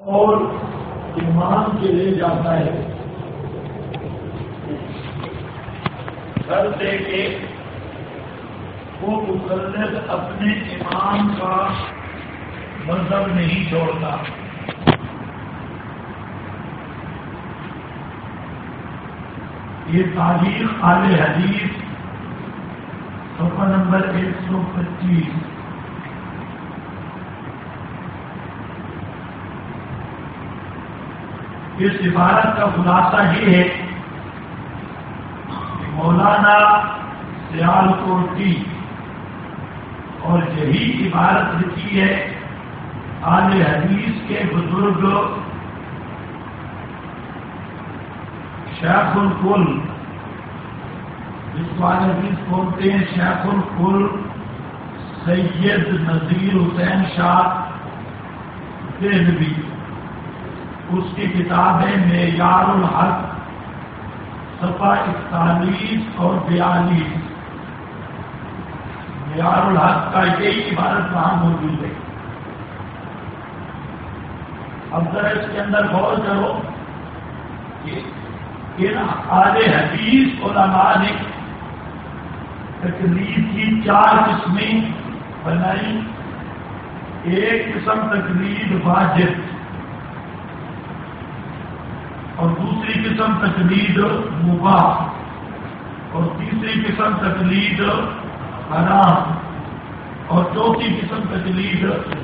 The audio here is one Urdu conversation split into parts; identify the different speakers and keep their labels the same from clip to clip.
Speaker 1: اور ایمان کے لے جاتا ہے، گھر دے کے وہ مقلد اپنے ایمان کا مذہب نہیں چھوڑتا۔ یہ تاریخ اہل حدیث صفحہ نمبر 125۔ اس عبارت کا خلاصہ یہ ہے کہ مولانا سیالکوٹی اور یہی عبارت لکھی ہے اہل حدیث کے بزرگ شیخ الکل، جس کو اہل حدیث بولتے ہیں شیخ الکل سید نذیر حسین شاہ دہلوی۔ اس کی کتاب ہے معیار الحق، صفحہ 41 اور 42۔ معیار الحق کا یہی عبارت وہاں موجود ہے۔ اب ذرا اس کے اندر غور کرو کہ ان اہل حدیث علماء نے تقلید کی 4 قسمیں بنائی۔ ایک قسم تقلید واجب اور دوسری قسم تقلید مباح اور تیسری قسم تقلید حرام اور چوتھی قسم تقلید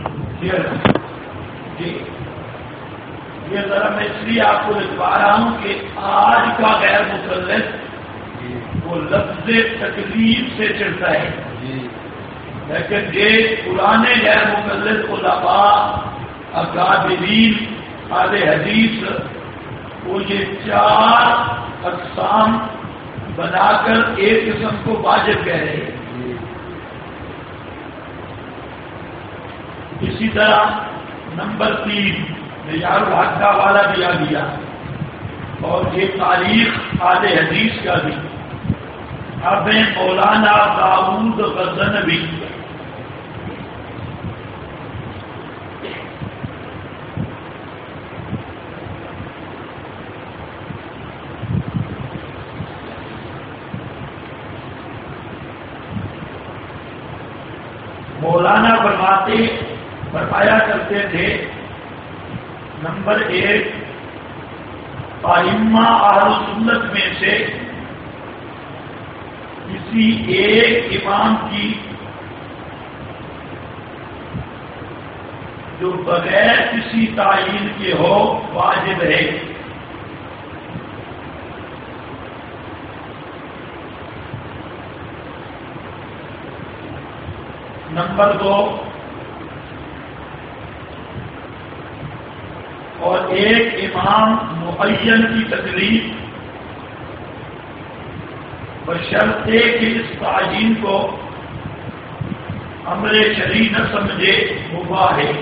Speaker 1: یہ ذرا میں اس لیے آپ کو لکھوا رہا ہوں کہ آج کا غیر مقلد وہ لفظ تقلید سے چڑھتا ہے، لیکن یہ پرانے غیر مقلد علماء اکابرین اہل حدیث وہ یہ 4 اقسام بنا کر ایک قسم کو واجب کہہ رہے ہیں۔ اسی طرح نمبر 3 معیار الحق کا حوالہ دیا گیا اور یہ تاریخ اہل حدیث کا بھی۔ اب مولانا داؤد غزنوی مولانا فرمایا کرتے تھے نمبر 1 ائمہ اہل سنت میں سے کسی ایک امام کی جو بغیر کسی تعین کے ہو واجب ہے۔ نمبر 2 اور ایک امام معین کی تقلید بشرطے کہ اس تعین کو امر شرعی نہ سمجھے مباح ہے۔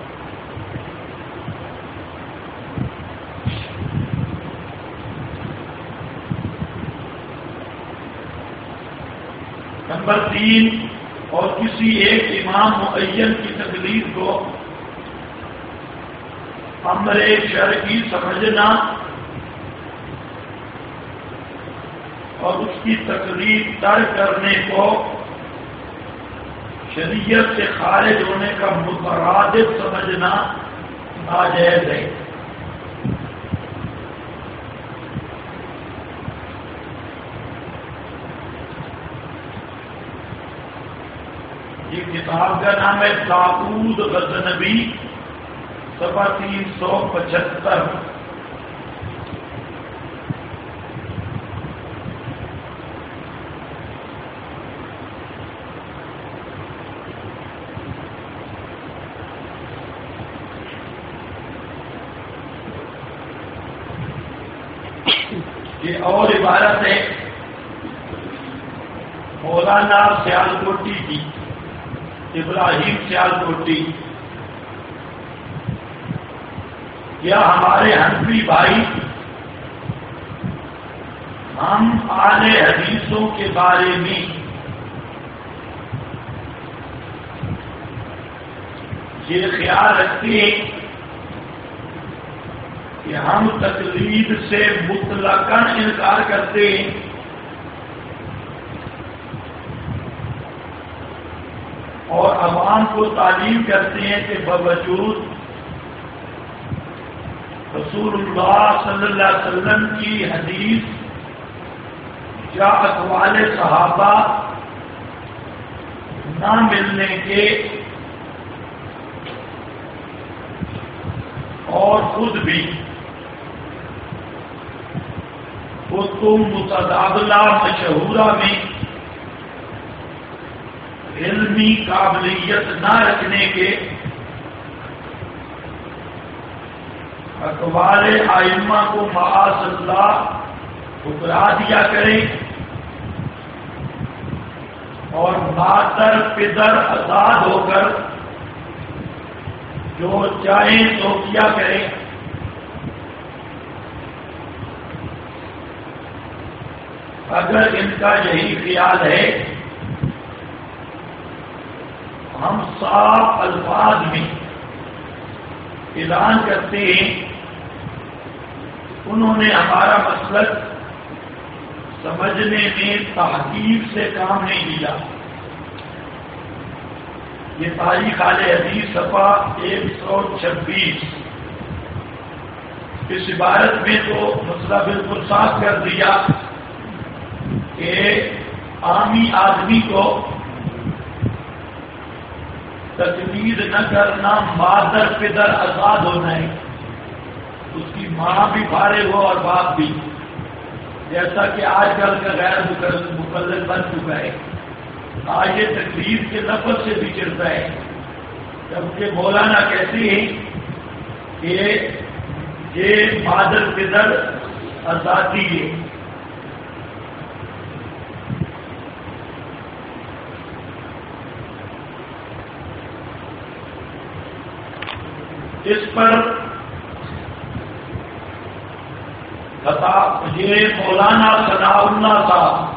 Speaker 1: نمبر 3 اور کسی ایک امام معین کی تقلید کو امر شرعی سمجھنا اور اس کی تقلید ترک کرنے کو شریعت سے خارج ہونے کا مترادف سمجھنا ناجائز ہے۔ یہ کتاب کا نام ہے داؤد غزنوی، صفحہ 375۔ یہ اور عبارت ہے مولانا سیالکوٹی کی، ابراہیم سیالکوٹی۔ یا ہمارے حنفی بھائی ہم اہل حدیثوں کے بارے میں یہ خیال رکھتے ہیں کہ ہم تقلید سے مطلقاً انکار کرتے ہیں، اور عوام کو تعلیم کرتے ہیں کہ باوجود رسول اللہ صلی اللہ علیہ وسلم کی حدیث یا اقوال صحابہ نہ ملنے کے اور خود بھی کتب متداولہ مشہورہ میں علمی قابلیت نہ رکھنے کے اقوال ائمہ کو معاذ اللہ ٹھکرا دیا کریں اور مادر پدر آزاد ہو کر جو چاہیں تو کیا کریں. اگر ان کا یہی خیال ہے، ہم صاف الفاظ میں اعلان کرتے ہیں انہوں نے ہمارا مسلک سمجھنے میں تحقیق سے کام نہیں لیا. یہ تاریخ اہل حدیث صفحہ 126. اس عبارت میں تو مسئلہ بالکل صاف کر دیا کہ عامی آدمی کو تقلید نہ کرنا مادر پدر آزاد ہونا ہے. اس کی ماں بھی فارغ ہو اور باپ بھی، جیسا کہ آج کل کا غیر مقلد بن چکا ہے. آج یہ تقلید کے لفظ سے بھی چلتا ہے، جبکہ مولانا کہتے ہیں کہ یہ مادر پدر آزادی ہے. اس پر یہ مولانا ثناء اللہ صاحب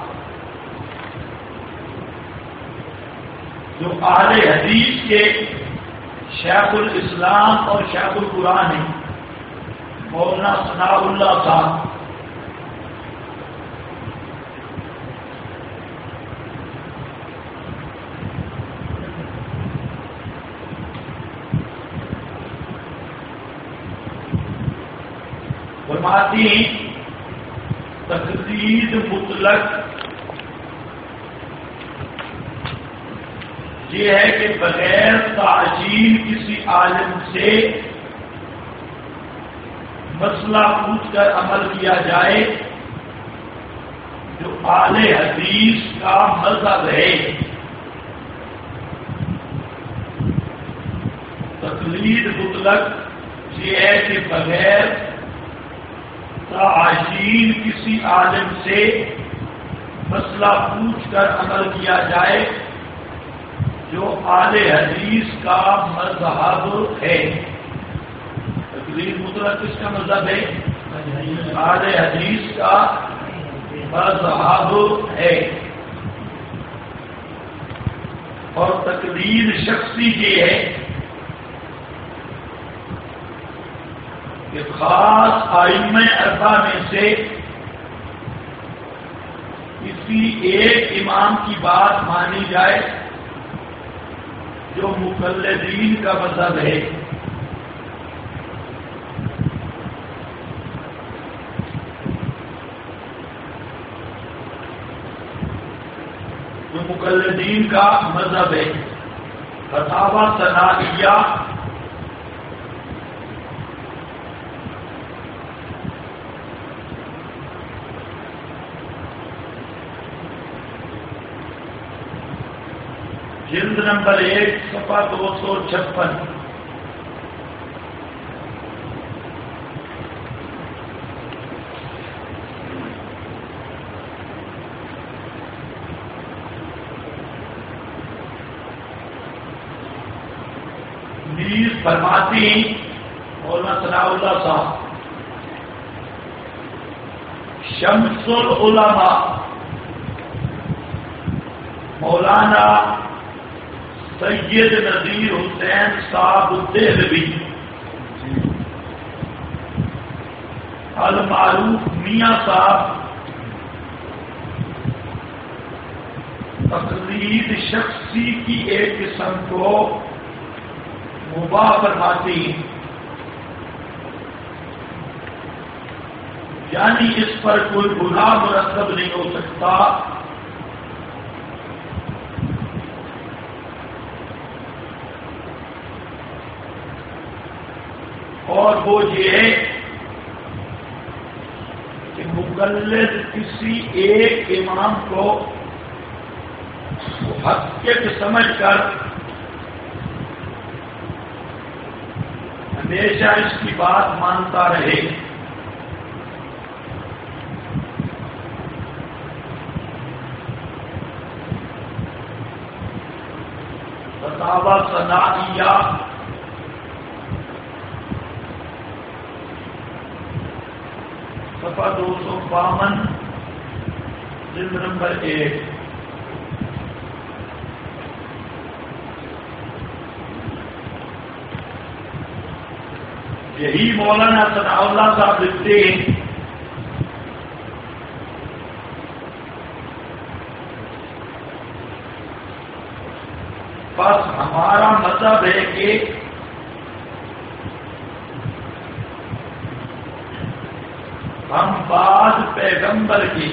Speaker 1: جو اہل حدیث کے شیخ الاسلام اور شیخ القرآن ہیں، مولانا ثناء اللہ صاحب فرماتی ہیں تقلید مطلق یہ ہے کہ بغیر تعجیل کسی عالم سے مسئلہ پوچھ کر عمل کیا جائے جو اہل حدیث کا مذہب ہے. تقلید مطلق یہ ہے کہ بغیر تعجیل کسی عالم سے مسئلہ پوچھ کر عمل کیا جائے جو اہل حدیث کا مذہب ہے. تقلید مطلق کس کا مذہب ہے؟ اہل حدیث کا مذہب ہے. اور تقلید شخصی یہ ہے کہ خاص ائمہ اربعہ میں سے کسی ایک امام کی بات مانی جائے جو مقلدین کا مذہب ہے. جو مقلدین کا مذہب ہے. فتاوی ثنائیہ جلد نمبر 1 صفحہ 256. میر فرماتی مولانا ثناء اللہ صاحب شمس العلماء مولانا سید نذیر حسین صاحب دہلوی المعروف میاں صاحب تقلید شخصی کی ایک قسم کو مباح فرماتے ہیں، یعنی اس پر کوئی گناہ مرتب نہیں ہو سکتا، اور وہ یہ ہے کہ مقلد کسی ایک امام کو حقیقت سمجھ کر ہمیشہ اس کی بات مانتا رہے، فتاوی ثنائیہ صفحہ 252 جلد نمبر 1۔ یہی مولانا ثناء اللہ صاحب لکھتے ہیں بس ہمارا مطلب ہے کہ ہم بعض پیغمبر کے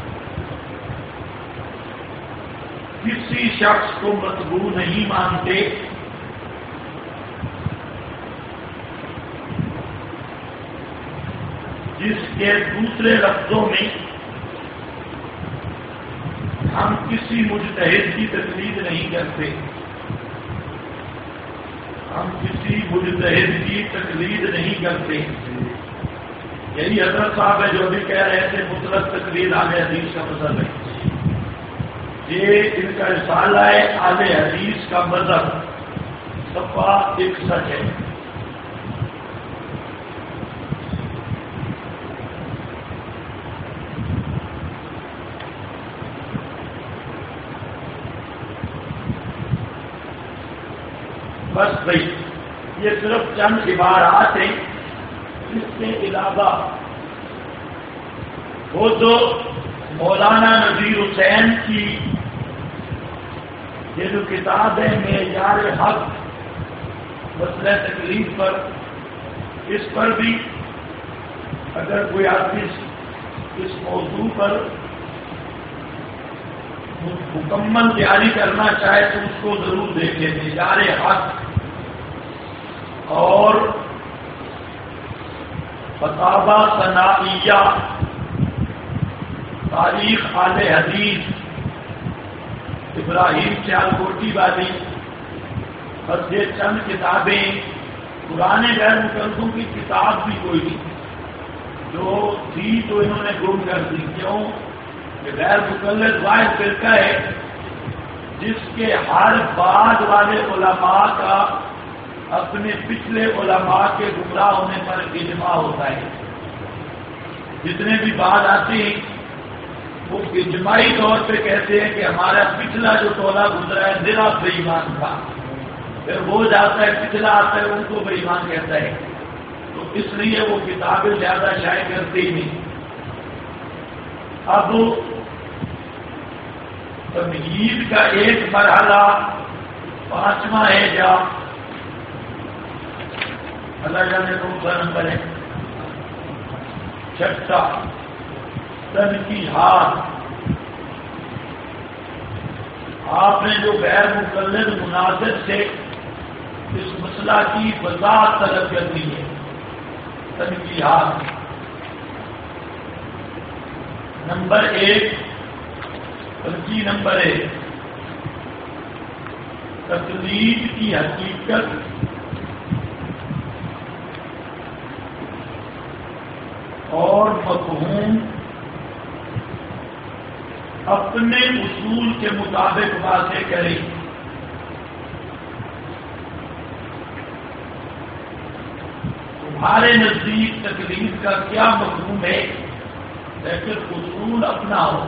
Speaker 1: کسی شخص کو مطبوع نہیں مانتے، جس کے دوسرے لفظوں میں ہم کسی مجتہد کی تقلید نہیں کرتے، ہم کسی مجتہد کی تقلید نہیں کرتے۔ یہی حضرت صاحب ہے جو بھی کہہ رہے تھے مطلق تقلید اہل حدیث کا مذہب ہے، یہ ان کا رسالہ ہے اہل حدیث کا مذہب، صفحہ 61 ہے۔ بس بھائی یہ صرف چند عبارات ہیں، اس کے علاوہ وہ تو مولانا نذیر حسین کی یہ جو کتاب ہے معیار حق مسئلہ تکلیف پر، اس پر بھی اگر کوئی آدمی اس موضوع پر مکمل تیاری کرنا چاہے تو اس کو ضرور دیکھیں، معیار حق اور فتاوی ثنائیہ، تاریخ اہل حدیث ابراہیم سیالکوٹی والی، بس یہ چند کتابیں، پرانے غیر مقلدوں کی کتاب بھی کوئی نہیں جو تھی تو انہوں نے گم کر دی۔ کیوں کہ غیر مقلد واحد فرقہ ہے جس کے ہر بعد والے علماء کا اپنے پچھلے علماء کے گمراہ ہونے پر اجماع ہوتا ہے، جتنے بھی بعد آتے ہیں وہ اجماعی طور پہ کہتے ہیں کہ ہمارا پچھلا جو ٹولہ گزرا ہے ذرا بے ایمان تھا، پھر وہ جاتا ہے پچھلا آتا ہے ان کو بے ایمان کہتا ہے، تو اس لیے وہ کتابیں زیادہ شائع کرتے ہی نہیں۔ اب تمہید کا ایک مرحلہ 5واں ہے جا اللہ جانے کون سا نمبر ہے، 6 تنقیحات۔ آپ نے جو غیر مقلد مناظر سے اس مسئلہ کی وضاحت طلب کرنی ہے، تنقیحات۔ نمبر 1 تنقیح نمبر 1 تقلید کی حقیقت اور مفہوم اپنے اصول کے مطابق واضح کریں۔ تمہارے نزدیک تقلید کا کیا مفہوم ہے، لیکن اصول اپنا ہو۔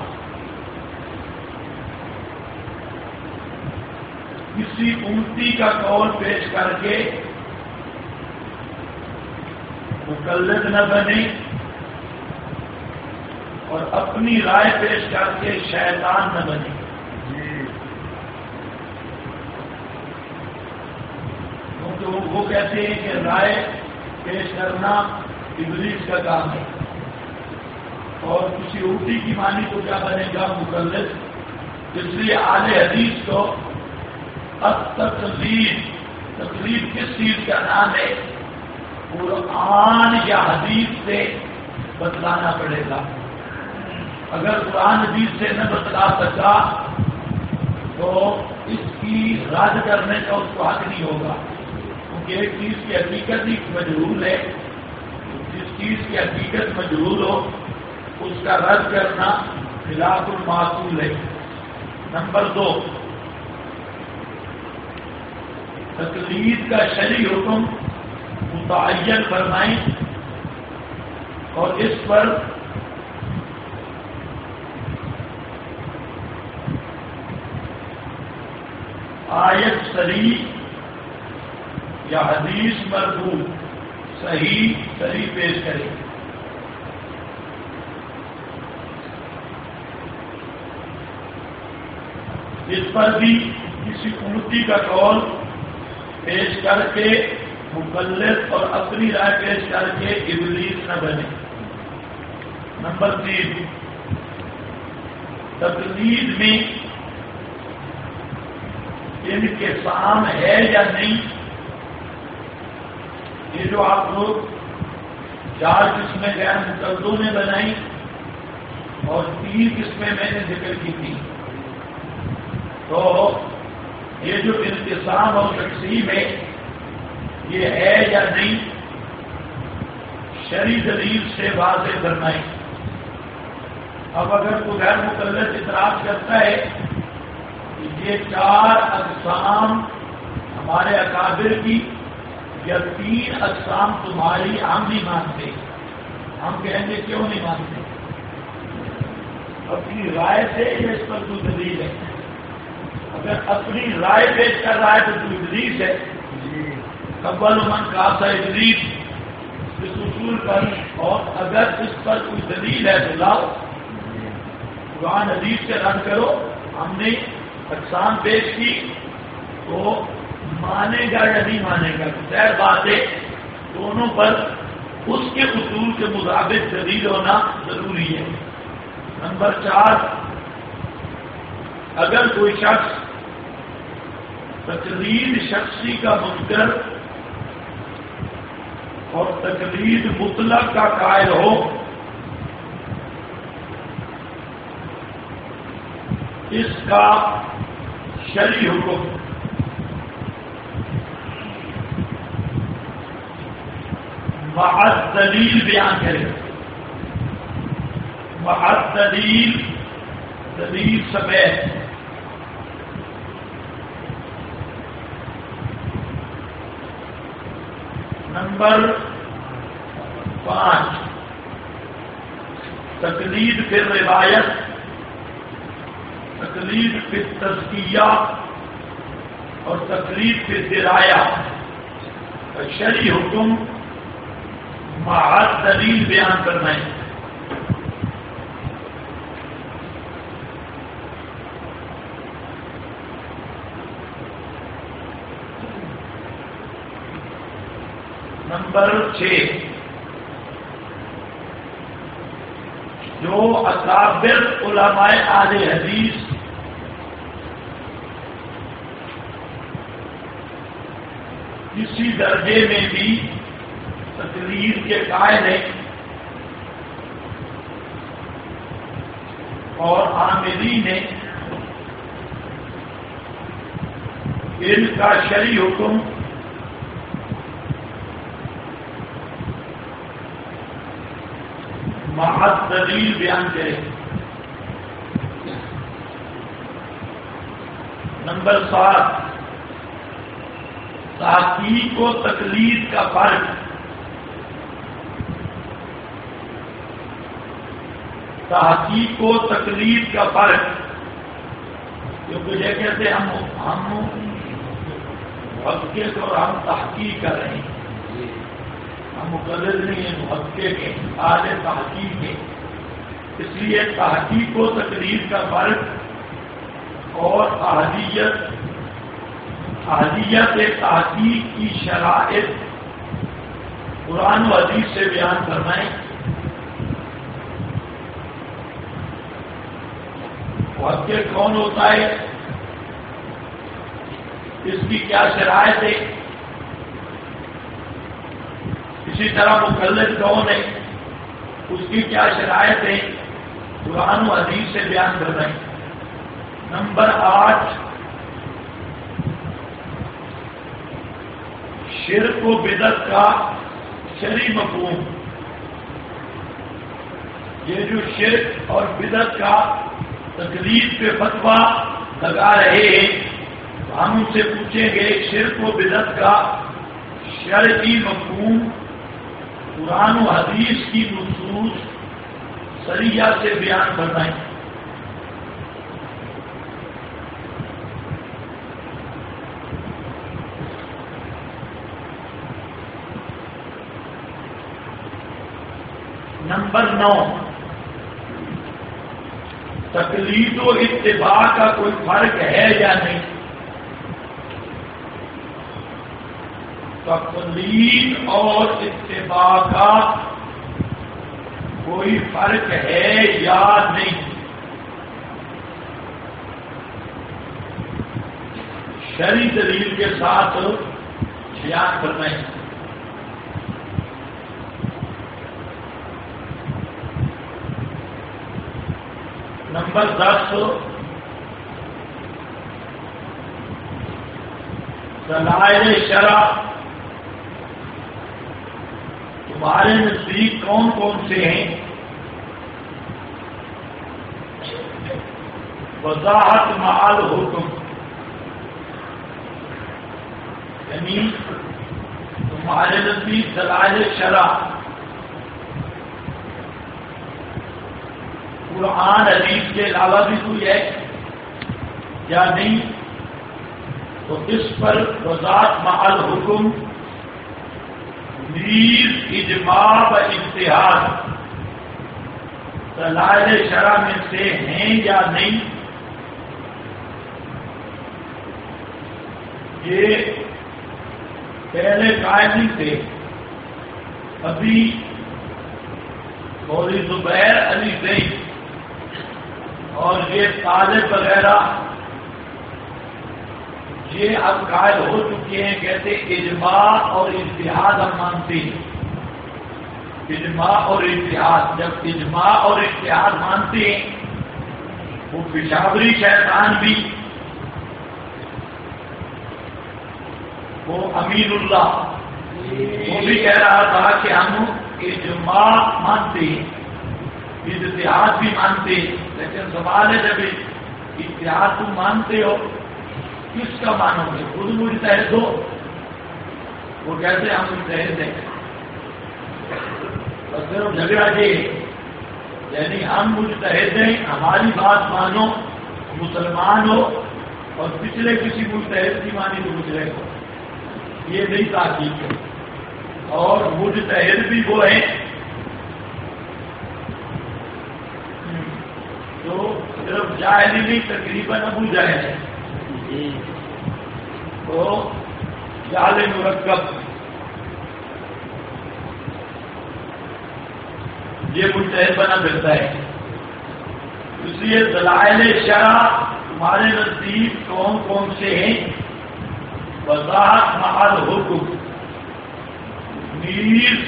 Speaker 1: کسی امتی کا قول پیش کر کے مقلد نہ بنے، اور اپنی رائے پیش کر کے شیطان نہ بنے. کیونکہ وہ کہتے ہیں کہ رائے پیش کرنا ابلیس کا کام ہے، اور کسی الٹی کی مانی تو کیا بنے گا؟ مقلد. اس لیے اہل حدیث کو التقلید، تقلید کس چیز کا نام ہے؟ قرآن یا حدیث سے بتلانا پڑے گا. اگر قرآن حدیث سے نہ بتلا سکا تو اس کی رد کرنے کا اس کو حق نہیں ہوگا، کیونکہ ایک چیز کی حقیقت ہی مجہول ہے. جس چیز کی حقیقت مجہول ہو اس کا رد کرنا خلاف المعقول ہے. نمبر 2، تقلید کا شرعی حکم متعین فرمائیں اور اس پر آیت صریح یا حدیث مرفوع صحیح پیش کریں. اس پر بھی کسی امتی کا قول پیش کر کے مقلد اور اپنی رائے پیش کر کے ابلیس نہ بنے. نمبر 3، تقلید میں انقسام ہے یا نہیں؟ یہ جو آپ لوگ 4 قسمیں غیر مقلدوں نے بنائی اور 3 قسمیں میں نے ذکر کی تھی، تو یہ جو انقسام اور تقسیم ہے یہ ہے یا نہیں؟ شرعی دلیل سے واضح فرمائیں. اب اگر کوئی غیر مقلد اعتراض کرتا ہے کہ یہ 4 اقسام ہمارے اکابر کی یا 3 اقسام تمہاری، ہم نہیں مانتے، ہم کہیں گے کیوں نہیں مانتے؟ اپنی رائے سے اس پر کوئی دلیل ہے. اگر اپنی رائے پیش کر رہا ہے تو کوئی ابلیس ہے. قبل من کا تھا ابلیس اس اصول پر، اور اگر اس پر کوئی دلیل ہے تو لاؤ، قرآن حدیث سے رد کرو. ہم نے اقسام پیش کی تو مانے گا یا نہیں مانے گا؟ ظاہر بات ہے دونوں پر اس کے اصول کے مطابق دلیل ہونا ضروری ہے. نمبر 4، اگر کوئی شخص تقلید شخصی کا منکر اور تقلید مطلق کا قائل ہو، اس کا شرعی حکم محض دلیل بیان کرے. محض دلیل سمیت. نمبر 5، تقلید فی روایت، تقلید فی تزکیہ اور تقلید فی درایہ کا شرعی حکم محض دلیل بیان کرنا ہے. نمبر 6، جو اکابر علماء اہل حدیث کسی درجے میں بھی تقلید کے قائل ہیں اور عاملین نے ان کا شرعی حکم محض دلیل بیان کرے. نمبر 7، تحقیق و تقلید کا فرق. تحقیق و تقلید کا فرق، کیونکہ یہ کہتے ہم محقق اور ہم تحقیق کر رہے ہیں. ہم مقلد نہیں ہیں، محقق ہیں، اہل تحقیق ہیں. اس لیے تحقیق و تقریر کا فرق اور احدیت تحقیق کی شرائط قرآن و حدیث سے بیان فرمائیں. محقق کون ہوتا ہے، اس کی کیا شرائط ہے، اسی طرح مقلد کون ہے، اس کی کیا شرائط ہے، قرآن و حدیث سے بیان کر رہے ہیں. نمبر 8، شرک و بدعت کا شرعی مفہوم. یہ جو شرک اور بدعت کا تقلید پہ فتویٰ لگا رہے ہیں، ہم ان سے پوچھیں گے شرک و بدعت کا شرعی مفہوم قرآن و حدیث کی نصوص صریحہ سے بیان فرمائیں. نمبر 9، تقلید و اتباع کا کوئی فرق ہے یا نہیں. تقلید اور اتباع کا کوئی فرق ہے یا نہیں. شرعی دلیل کے ساتھ بیان کرنا ہے. نمبر 10، دلائل شرع تمہارے نزدیک کون کون سے ہیں؟ وضاحت معال حکم، یعنی تمہارے نزدیک دلائل شرع قرآن حدیث کے علاوہ بھی کوئی ہے یا نہیں؟ تو اس پر وضاحت معال حکم نیز اجماع و اجتہاد دلائل شرع میں سے ہیں یا نہیں؟ یہ پہلے قائم نہیں تھے. ابھی مولوی زبیر علی زئی اور یہ طالب وغیرہ یہ اب قائل ہو چکے ہیں. کہتے اجماع اور اجتہاد ہم مانتے ہیں. اجماع اور اجتہاد، جب اجماع اور اجتہاد مانتے ہیں، وہ پشاوری شیطان بھی، وہ امین اللہ وہ بھی کہہ رہا تھا کہ ہم اجماع مانتے ہیں، اجتہاد بھی مانتے ہیں. لیکن سوال ہے جب اجتہاد تم مانتے ہو کس کا مانو گے؟ خود مجتہد ہو. وہ کہتے ہم مجتہد ہیں، اور صرف جھگڑا یہ، یعنی ہم مجتہد ہیں، ہماری بات مانو، مسلمان ہو، اور پچھلے کسی مجتہد کی مانی تو مجرم ہو. یہ نہیں تحقیق ہے. اور مجتہد بھی وہ ہیں جو صرف جاہل ہی نہیں، تقریباً ابو جاہل ہے. تو جعل مرکب یہ مجتہد بنا پھرتا ہے. اس لیے دلائل شرع تمہارے نزدیک کون کون سے ہیں؟ وضاحت معال حکم نیز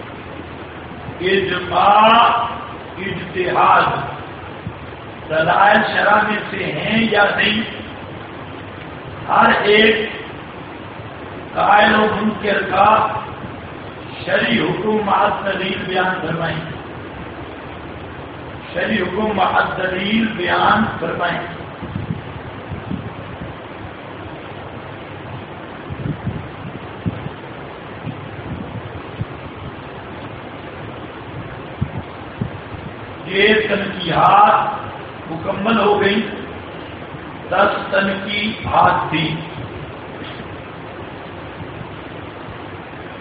Speaker 1: اجماع اجتہاد دلائل شرع میں سے ہیں یا نہیں؟ ہر ایک قائل و منکر کا شرعی حکم مع دلیل بیان فرمائیں. شرعی حکم مع دلیل بیان فرمائیں. یہ تنقیحات مکمل ہو گئی. 10 تنقیحات تھی.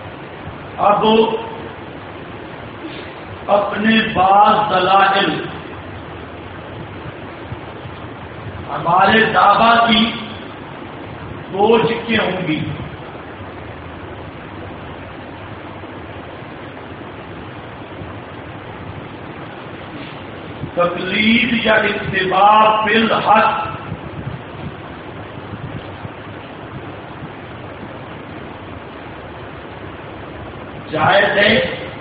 Speaker 1: اب اپنے بعض دلائل ہمارے دعویٰ کی دو چکیں ہوں گی. تقلید یا اتباع فی الحق جائز ہے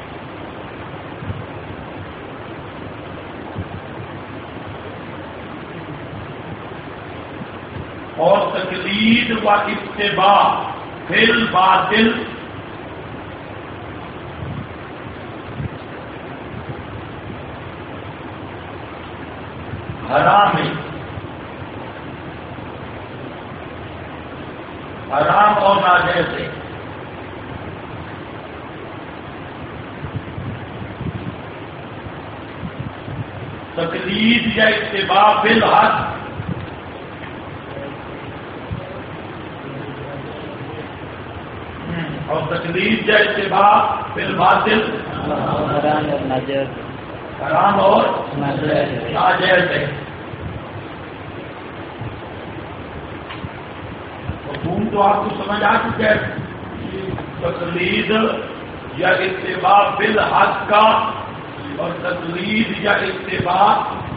Speaker 1: اور تقلید و اتباع فی الباطل حرام ہے. حرام اور ناجائز ہے. تقلید یا اتباع بالحق اور تقلید یا اتباع بالباطل حرام اور ناجائز ہے. مفہوم تو آپ کو سمجھ آ چکا ہے. تقلید یا اتباع بالحق کا اور تقلید یا اتباع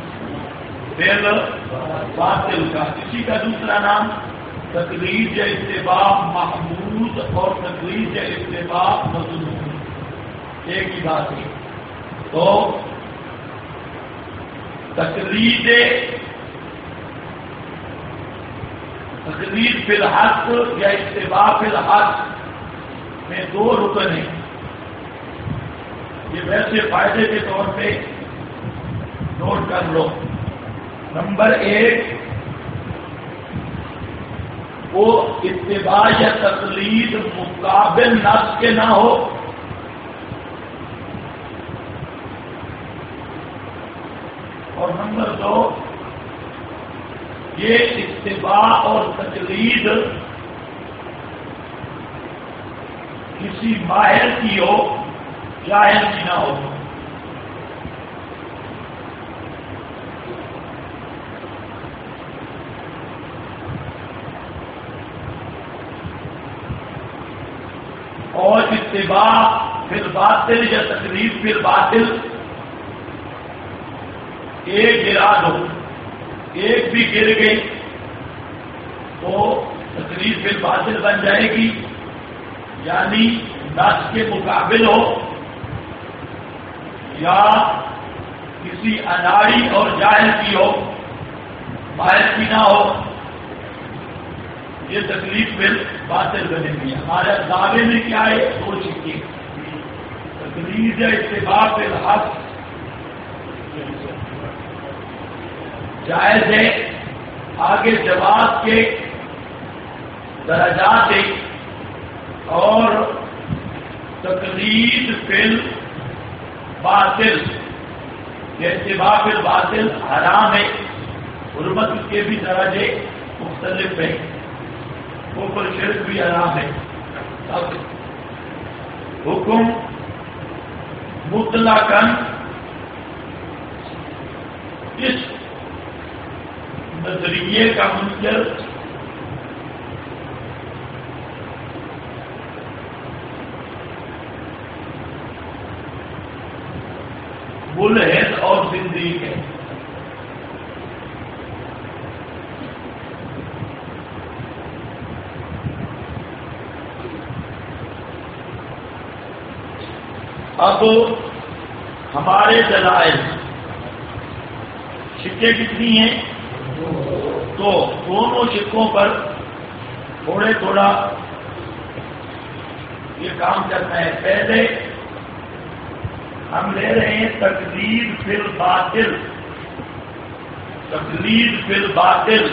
Speaker 1: بالباطل کا، اسی کا دوسرا نام تقلید یا اتباع محمود اور تقلید یا اتباع مذموم، ایک ہی بات ہے. تو تقلید فی الحق یا اتباع فی الحق میں دو رکن ہیں. یہ ویسے فائدے کے طور پہ نوٹ کر لو. نمبر ایک، وہ اتباع یا تقلید مقابل نص کے نہ ہو. اور نمبر دو، یہ اتباع اور تقلید کسی ماہر کی ہو، جاہل کی نہ ہو. اور اتباع فی الباطل یا تقلید فی الباطل ایک گرا دو، ایک بھی گر گئی تو تقلید فی الباطل بن جائے گی، یعنی نص کے مقابل ہو یا کسی اناڑی اور جاہل کی ہو، ماہر کی نہ ہو. یہ تقلید فی الباطل بنے گی. ہمارے دعوے میں کیا ہے؟ دو چیزیں، تقلید یا اتباع فی الحق جائز ہے. آگے جواب کے درجات ہے. اور تقلید فی الباطل یا اتباع فی الباطل حرام ہے. حرمت کے بھی درجے مختلف ہیں. کفر شرک بھی حرام ہے. حکم مطلقاً اس نظریے کا منکر ملحد اور زندیق ہے. اب ہمارے دلائل شکے کتنی ہیں؟ تو دونوں شکوں پر تھوڑا یہ کام کرنا ہے. پہلے ہم لے رہے ہیں تقلید فی الباطل. تقلید فی الباطل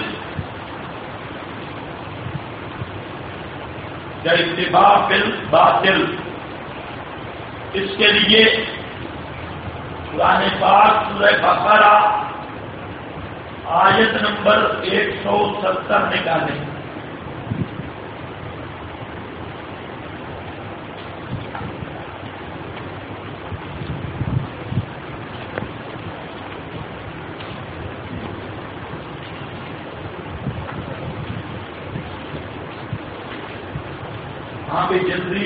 Speaker 1: یا اتباع فی الباطل، اس کے لیے قرآن پاک سورہ بقرہ آیت نمبر 170 نکالیں. پہ جلدی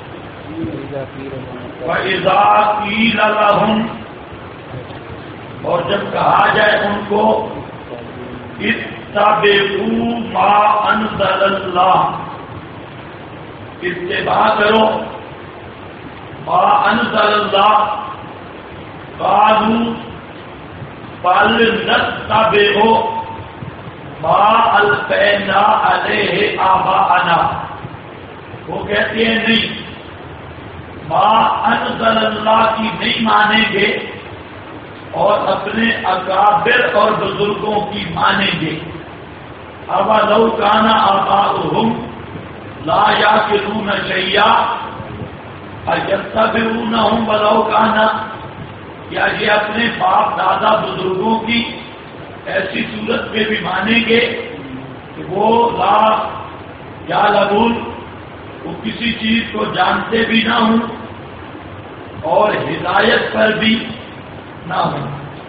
Speaker 1: وَإِذَا قِيلَ لَهُمْ، اور جب کہا جائے ان کو اتَّبِعُوا مَا أَنزَلَ اللَّهُ، اتباع کرو ما انزل اللہ، قالوا بل نتبع ما القینا علیہ آباءنا، وہ کہتے ہیں نہیں، ما انزل اللہ کی نہیں مانیں گے اور اپنے اکابر اور بزرگوں کی مانیں گے. اولو کان آباؤہم لا یعقلون شیئا ایتبعونہم ولو کان، یا یہ اپنے باپ دادا بزرگوں کی ایسی صورت میں بھی مانیں گے کہ وہ لا یعلمون، وہ کسی چیز کو جانتے بھی نہ ہوں اور ہدایت پر بھی نہ ہوں.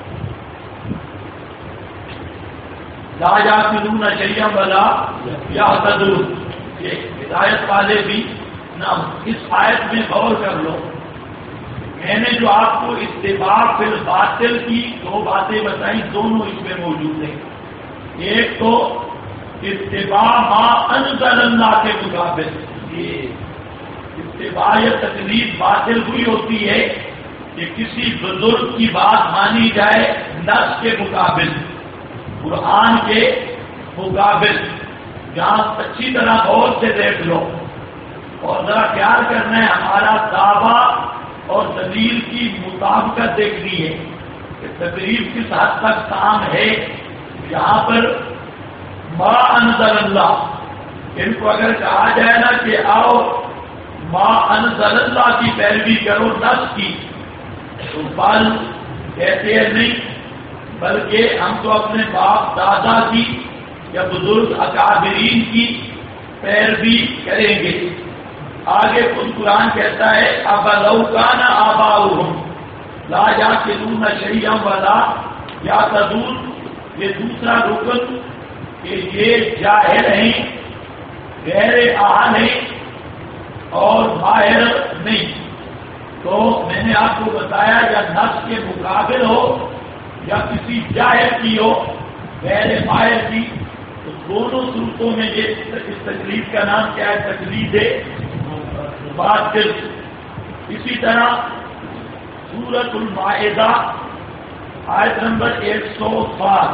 Speaker 1: لا یعقلون شیئا ولا یہتدون، یہ ہدایت والے بھی نہ ہوں. اس آیت میں غور کر لو، میں نے جو آپ کو اتباع فی الباطل کی دو باتیں بتائیں، دونوں اس میں موجود ہیں. ایک تو اتباع ما انزل اللہ کے مقابل، یہ اتباع یا تقلید باطل ہوئی ہوتی ہے کہ کسی بزرگ کی بات مانی جائے نص کے مقابل، قرآن کے مقابل. جہاں اچھی طرح غور سے دیکھ لو اور ذرا خیال کرنا ہے، ہمارا دعویٰ اور دلیل کی مطابقت دیکھنی ہے کہ تقریر کس حد تک کام ہے. یہاں پر ما انزل اللہ، ان کو اگر کہا جائے نا کہ آؤ ما انزل اللہ کی پیروی کرو نص کی، تو بل کہتے ہیں نہیں، بلکہ ہم تو اپنے باپ دادا کی یا بزرگ اکابرین کی پیروی کریں گے. آگے خود قرآن کہتا ہے اولو کان آباؤہم لا یعقلون شیئا ولا یہتدون، یہ دوسرا رکن کہ یہ جاہل ہیں، غیر اہل ہیں اور ماہر نہیں. تو میں نے آپ کو بتایا یا نص کے مقابل ہو یا کسی جاہل کی ہو، غیر ماہر کی، تو دونوں صورتوں میں یہ اس تقلید کا نام کیا ہے؟ تقلید ہے باطل. اسی طرح سورۃ المائدہ آیت نمبر 107،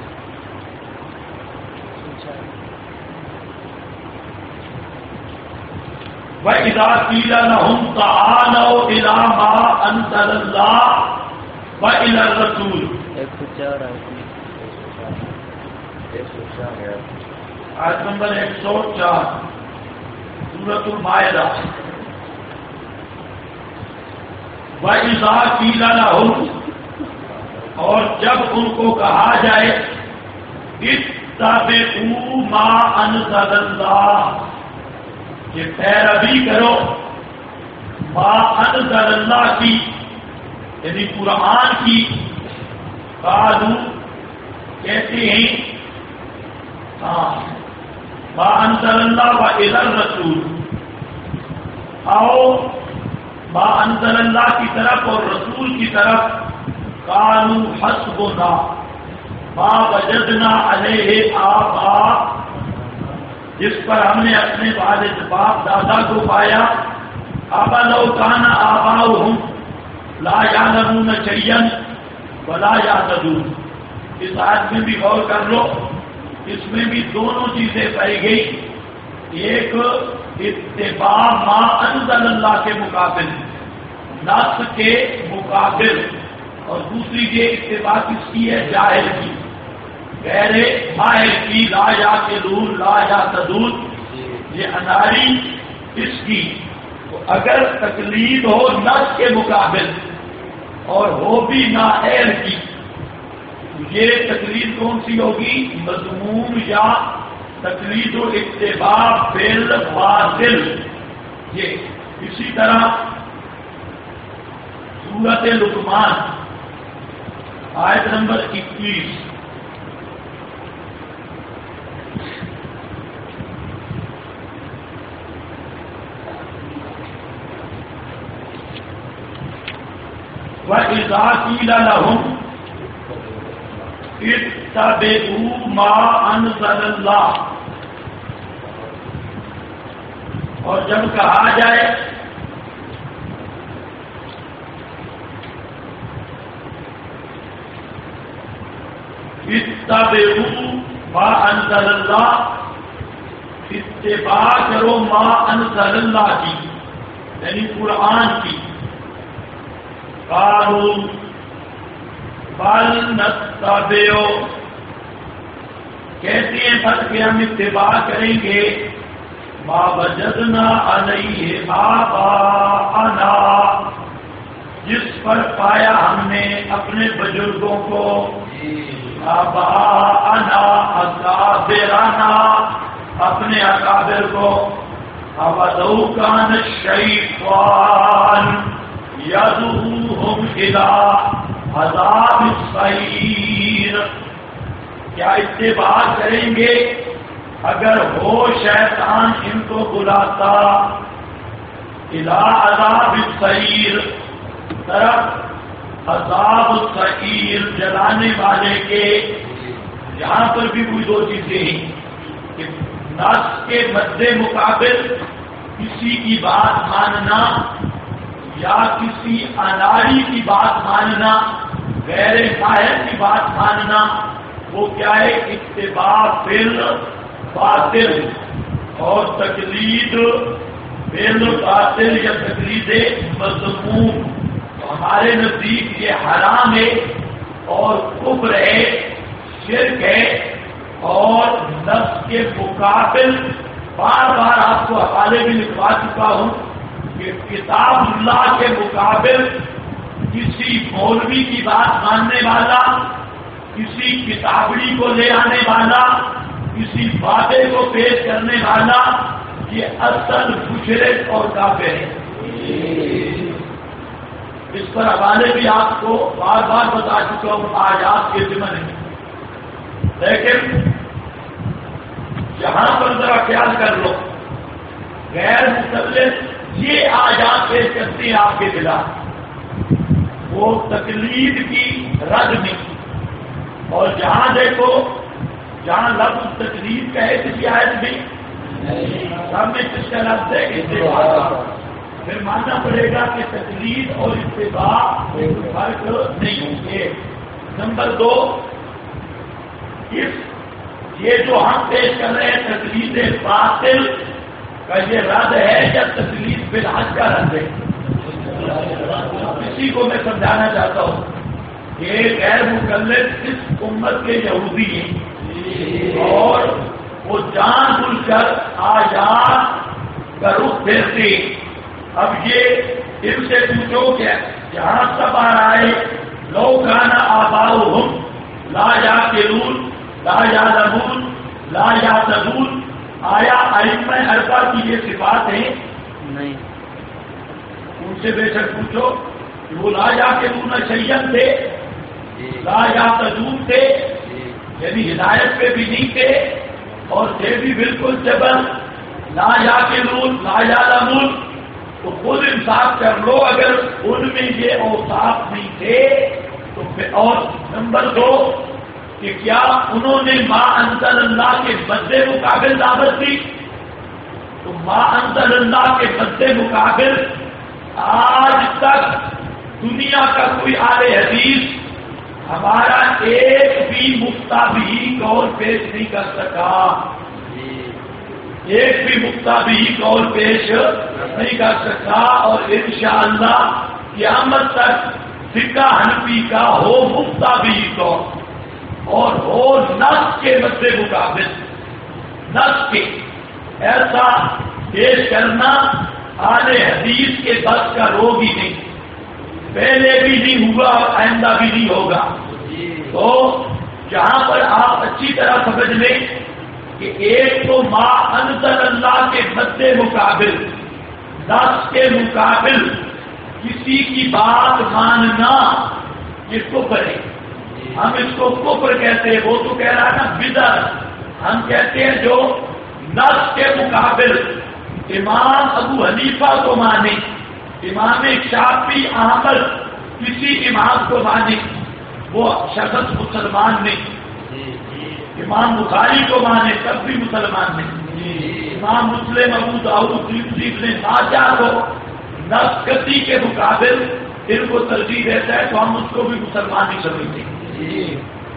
Speaker 1: وَإِذَا قِيلَ لَهُمْ تَعَالَوْا إِلَىٰ مَا أَنزَلَ اللَّهُ وَإِلَى الرَّسُولِ، آیت نمبر 104 سورۃ المائدہ. وَإِذَا قِيلَ لَهُمْ، اور جب ان کو کہا جائے اتَّبِعُوا مَا أَنزَلَ اللَّهُ، کہ پیروی کرو ما انزل اللہ کی، یعنی قرآن کی. قالوا کہتے ہیں ہاں ما انزل اللہ وإلی الرسول، آؤ ما انزل اللہ کی طرف اور رسول کی طرف. قالوا حسبنا ما وجدنا علیہ آباء، جس پر ہم نے اپنے والد باپ دادا کو پایا. اولو کان آباؤہم لا یعلمون شیئا ولا یہتدون. اس آیت میں بھی غور کر لو، اس میں بھی دونوں چیزیں پائی گئی. ایک اتباع ما انزل اللہ کے مقابل، نص کے مقابل، اور دوسری یہ اتباع کس کی ہے؟ جاہل کی، غیر ماہر کی. لا یعقلون لا یہتدون، یہ اناری اس کی. تو اگر تقلید ہو نص کے مقابل اور ہو بھی نااہل کی، یہ تقلید کون سی ہوگی؟ مذموم یا تقلید و اتباع بالباطل. یہ اسی طرح سورۃ لقمان آیت نمبر 21، وَإِذَا قِيلَ لَهُمْ اتَّبِعُوا مَا أَنزَلَ اللَّهُ، اور جب کہا جائے اتبعوا ما انزل اللہ، اتباع کرو ما انزل اللہ کی، یعنی قرآن کی. قالوا بل نتبع، کہتے ہیں بس کہ ہم اتباع کریں گے ما وجدنا علیہ آباءنا، جس پر پایا ہم نے اپنے بزرگوں کو، آباءنا اکابرنا، اپنے اکابر کو. اولو کان الشیطان یدعوہم الی عذاب السعیر، کیا اتباع کریں گے اگر ہو شیطان ان کو بلاتا الی عذاب السعیر، طرف عذاب السعیر جلانے والے کے. یہاں پر بھی کوئی دو چیزیں ہیں کہ نص کے مد مقابل کسی کی بات ماننا یا کسی اناری کی بات ماننا، غیر ماہر کی بات ماننا، وہ کیا ہے؟ اتباع باطل، اور تقلید باطل یا تقلید مذموم. ہمارے نزدیک یہ حرام ہے اور کفر ہے، شرک ہے، اور نفس کے مقابل بار بار آپ کو حوالے بھی لکھوا چکا ہوں کہ کتاب اللہ کے مقابل کسی مولوی کی بات ماننے والا، کسی کتابڑی کو لے آنے والا، کسی وعدے کو پیش کرنے والا، یہ اصل مشرک اور کافر ہے. اس پر حوالے بھی آپ کو بار بار بتا چکا ہوں، آج آپ کے ذمہ نہیں. لیکن یہاں پر ذرا خیال کر لو، غیر مسلط یہ آج آپ پیش کرتے ہیں آپ کے خلاف، وہ تقلید کی رد نہیں. اور جہاں دیکھو جہاں لفظ تقلید کا ہے کسی آیت میں سب میں کس کا لفظ ہے اتباع، پھر ماننا پڑے گا کہ تقلید اور اتباع فرق نہیں ہوں گے. نمبر 2، یہ جو ہم پیش کر رہے ہیں تقلید باطل کا یہ رد ہے یا تقلید بالحج کا رد ہے؟ اسی کو میں سمجھانا چاہتا ہوں کہ غیر مقلد اس امت کے یہودی ہیں اور وہ جان بوجھ کر آیات کا رخ پھیرتے. اب یہ ان سے پوچھو کہ جہاں سب آ رہا ہے لو کانا آباؤہم لا یعقلون لا یعلمون لا یعتدون، آیا ائمہ اربعہ کی یہ صفات ہیں؟ نہیں. ان سے بے شک پوچھو کہ وہ لا یعقلون شیئا تھے، لا یعتدون تھے، یعنی ہدایت پہ بھی نہیں تھے، اور تھے بھی بالکل جبل. لا یعقلون لا یعلمون، تو خود انصاف کر لو اگر ان میں یہ اوصاف نہیں تھے تو پھر. اور نمبر 2 کہ کیا انہوں نے ما انزل اللہ کے مد مقابل دعوت دی؟ تو ما انزل اللہ کے مد مقابل آج تک دنیا کا کوئی اہل حدیث ہمارا ایک بھی مفتابی قول پیش نہیں کر سکا، ایک بھی مفتابی قول پیش نہیں کر سکا. اور انشاءاللہ قیامت تک فقہ حنفی کا ہو مفتابی قول اور ہو نص کے مد مقابل، نص کے ایسا پیش کرنا اہل حدیث کے بس کا روگ ہی نہیں، پہلے بھی نہیں ہوا اور آئندہ بھی نہیں ہوگا. تو جہاں پر آپ اچھی طرح سمجھ لیں کہ ایک تو ما انزل اللہ کے مد مقابل، نص کے مقابل کسی کی بات ماننا یہ کفر ہے. ہم اس کو کفر کہتے ہیں، وہ تو کہہ رہا ہے نا بدعت. ہم کہتے ہیں جو نص کے مقابل امام ابو حنیفہ کو مانے، امام شافعی احمد کسی امام کو مانے وہ شخص مسلمان نہیں، امام بخاری کو مانے تب بھی مسلمان نہیں، امام مسلم ابو داؤد ترمذی ابن ماجہ کو نفس کسی کے مقابل ان کو ترجیح دیتا ہے تو ہم اس کو بھی مسلمان نہیں سمجھتے۔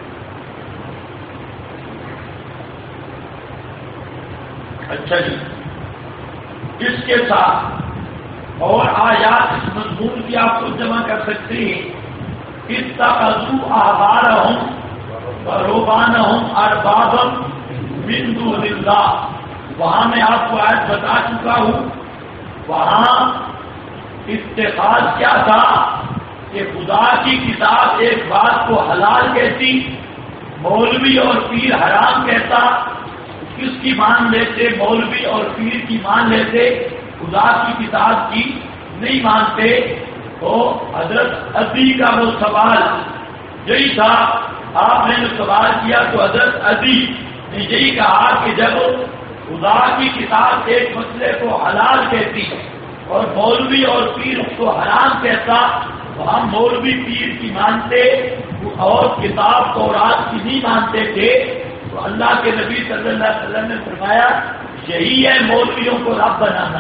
Speaker 1: اچھا جی، اس کے ساتھ اور آیات اس مضمون کی آپ کو جمع کر سکتے ہیں۔ اتخذوا احبارهم ورهبانهم اربابا من دون اللہ، وہاں میں آپ کو آیت بتا چکا ہوں۔ وہاں اتخاذ کیا تھا کہ خدا کی کتاب ایک بات کو حلال کہتی، مولوی اور پیر حرام کہتا، کس کی مان لیتے؟ مولوی اور پیر کی مان لیتے، خدا کی کتاب کی نہیں مانتے۔ تو حضرت عدی کا وہ سوال یہی تھا، آپ نے جو سوال کیا تو حضرت عدی نے یہی کہا کہ جب خدا کی کتاب ایک مسئلے کو حلال کہتی اور مولوی اور پیر اس کو حرام کہتا تو ہم مولوی پیر کی مانتے اور کتاب تورات کی نہیں مانتے تھے۔ تو اللہ کے نبی صلی اللہ علیہ وسلم نے فرمایا یہی ہے مولویوں کو رب بنانا،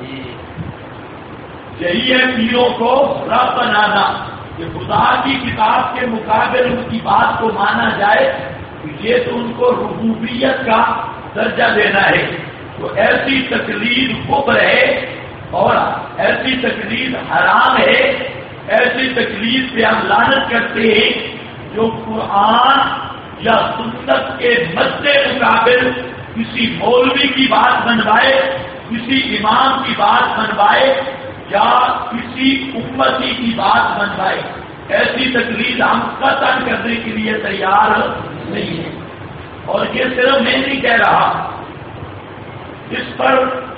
Speaker 1: یہی ہے پیروں کو رب بنانا کہ خدا کی کتاب کے مقابل ان کی بات کو مانا جائے، یہ تو ان کو ربوبیت کا درجہ دینا ہے۔ تو ایسی تقلید کفر ہے اور ایسی تقلید حرام ہے، ایسی تقلید پہ ہم لعنت کرتے ہیں جو قرآن یا سنت کے مد مقابل کسی مولوی کی بات منوائے، کسی امام کی بات منوائے یا کسی امتی کی بات منوائے، ایسی تقلید ہم قطعا کرنے کے لیے تیار نہیں ہیں۔ اور یہ صرف میں نہیں کہہ رہا، اس پر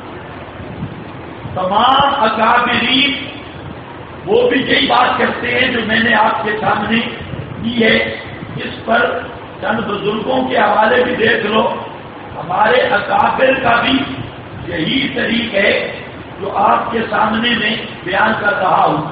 Speaker 1: تمام اکابرین وہ بھی یہی بات کرتے ہیں جو میں نے آپ کے سامنے کی ہے۔ اس پر چند بزرگوں کے حوالے بھی دیکھ لو، ہمارے اکابر کا بھی یہی طریق ہے جو آپ کے سامنے میں بیان کر رہا ہوں۔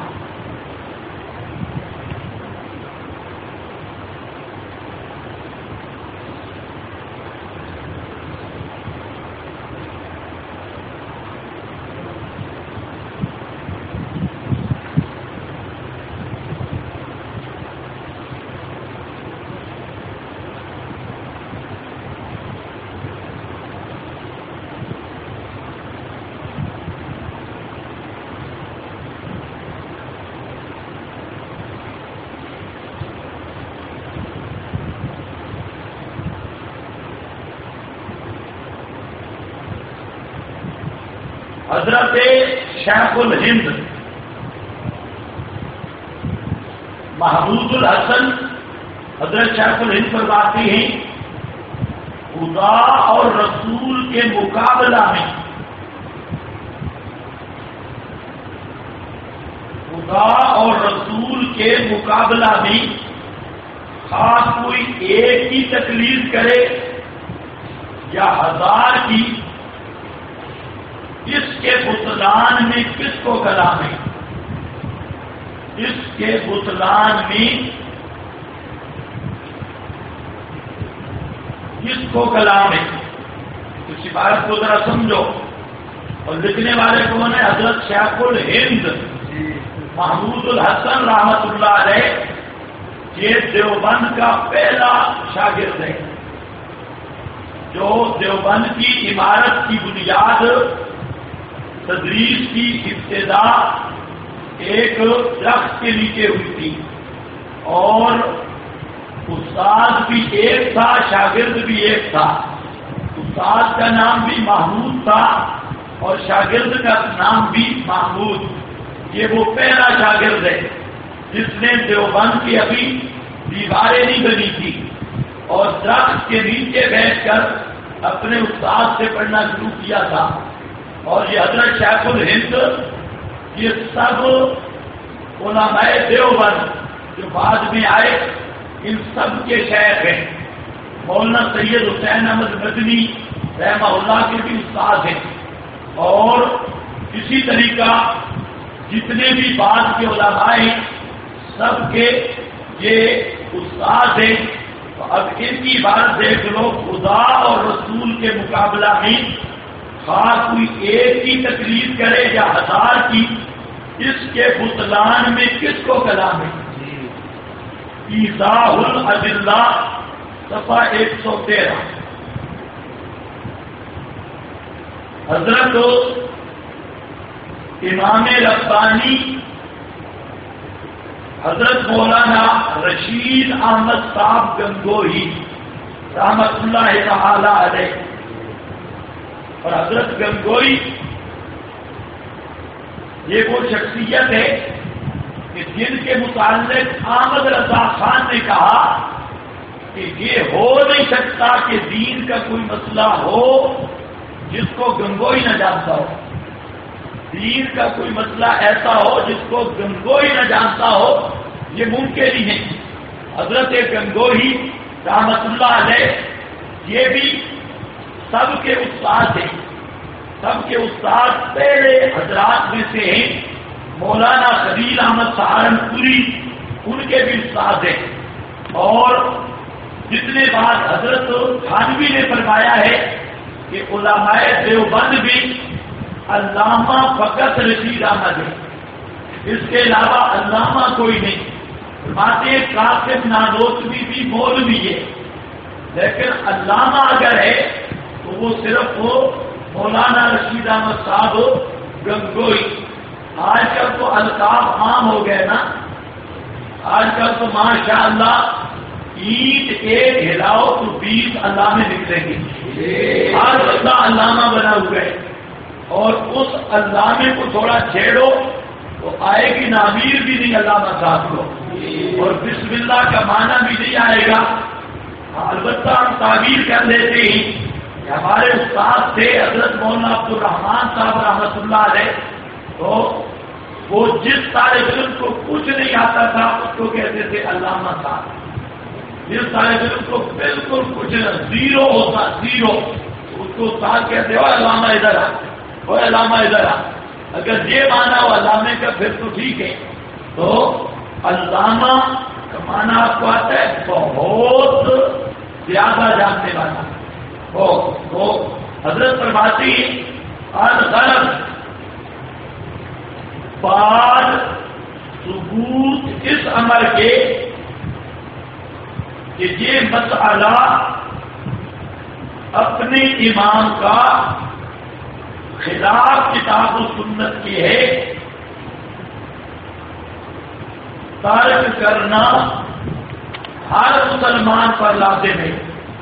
Speaker 1: حضرت شیخ الہند محمود الحسن حضرت شیخ الہند فرماتے ہیں خدا اور رسول کے مقابلہ میں، خدا اور رسول کے مقابلہ میں خاص کوئی ایک کی تقلید کرے یا ہزار کی، اس کے بطلان میں کس کو کلام ہے؟ اس کے بطلان میں کس کو کلام ہے؟ اس عبارت کو ذرا سمجھو۔ اور لکھنے والے کون ہیں؟ حضرت شیخ الہند محمود الحسن رحمت اللہ علیہ، یہ دیوبند کا پہلا شاگرد ہے جو دیوبند کی عمارت کی بنیاد، تدریس کی ابتدا ایک درخت کے نیچے ہوئی تھی، اور استاد بھی ایک تھا، شاگرد بھی ایک تھا۔ استاد کا نام بھی محمود تھا اور شاگرد کا نام بھی محمود۔ یہ وہ پہلا شاگرد ہے جس نے دیوبند کی ابھی دیواریں نہیں بنی تھی اور درخت کے نیچے بیٹھ کر اپنے استاد سے پڑھنا شروع کیا تھا۔ اور یہ حضرت شیخ الہند، یہ سب علماء دیوبند جو بعد میں آئے ان سب کے شیخ ہیں۔ مولانا سید حسین احمد مدنی رحمہ اللہ کے بھی استاد ہیں، اور اسی طریقہ جتنے بھی بعد کے علماء ہیں سب کے یہ استاد ہیں. تو اب ان کی بات دیکھ لو، خدا اور رسول کے مقابلہ میں خاص کوئی ایک کی تقریر کرے یا 1000 کی، اس کے بطلان میں کس کو کلام ہے؟ ایضاح الادلہ صفحہ 113. حضرت امام ربانی حضرت مولانا رشید احمد صاحب گنگوہی رحمت اللہ تعالی علیہ، اور حضرت گنگوئی یہ وہ شخصیت ہے کہ جن کے متعلق احمد رضا خان نے کہا کہ یہ ہو نہیں سکتا کہ دین کا کوئی مسئلہ ہو جس کو گنگوئی نہ جانتا ہو، دین کا کوئی مسئلہ ایسا ہو جس کو گنگوئی نہ جانتا ہو، یہ ممکن ہی نہیں. حضرت گنگوہی رحمت اللہ علیہ یہ بھی سب کے استاد ہیں، سب کے استاد پہلے حضرات میں سے ہیں. مولانا خلیل احمد سہارنپوری ان کے بھی استاد ہیں. اور جتنے بات حضرت تھانوی نے فرمایا ہے کہ علماء دیوبند بھی علامہ فقط رشید احمد ہے، اس کے علاوہ علامہ کوئی نہیں. فرماتے قاسم نانوتوی بھی مولوی ہے، لیکن علامہ اگر ہے تو وہ صرف وہ مولانا رشید احمد صاحب گنگوئی. آج کل تو القاب عام ہو گئے نا، آج کل تو ماشاء اللہ اینٹ ایک ہلاؤ تو 20 علامے نکلیں گے. ہر بندہ علامہ بنا ہوا ہے، اور اس علامے کو تھوڑا چھیڑو تو آئے گی نامیر بھی نہیں علامہ صاحب کو، اور بسم اللہ کا معنی بھی نہیں آئے گا. البتہ ہم تعبیر کر لیتے ہیں کہ ہمارے استاد تھے حضرت مولانا عبد الرحمان صاحب رحمۃ اللہ علیہ، تو وہ جس طالب علم کو کچھ نہیں آتا تھا اس کو کہتے تھے علامہ صاحب. جس طالب علم کو بالکل کچھ زیرو ہوتا، زیرو، اس کو استاد کہتے ہو علامہ ادھر آ، وہ علامہ ادھر آ. اگر یہ مانا ہو علامے کا پھر تو ٹھیک ہے. تو علامہ کا معنی آپ کو آتا ہے بہت زیادہ جاننے والا ہو. تو حضرت فرماتی الغرض بعد ثبوت اس امر کے کہ یہ مسئلہ اپنے امام کا خلاف کتاب و سنت کی ہے، ترک کرنا ہر مسلمان پر لازم ہے،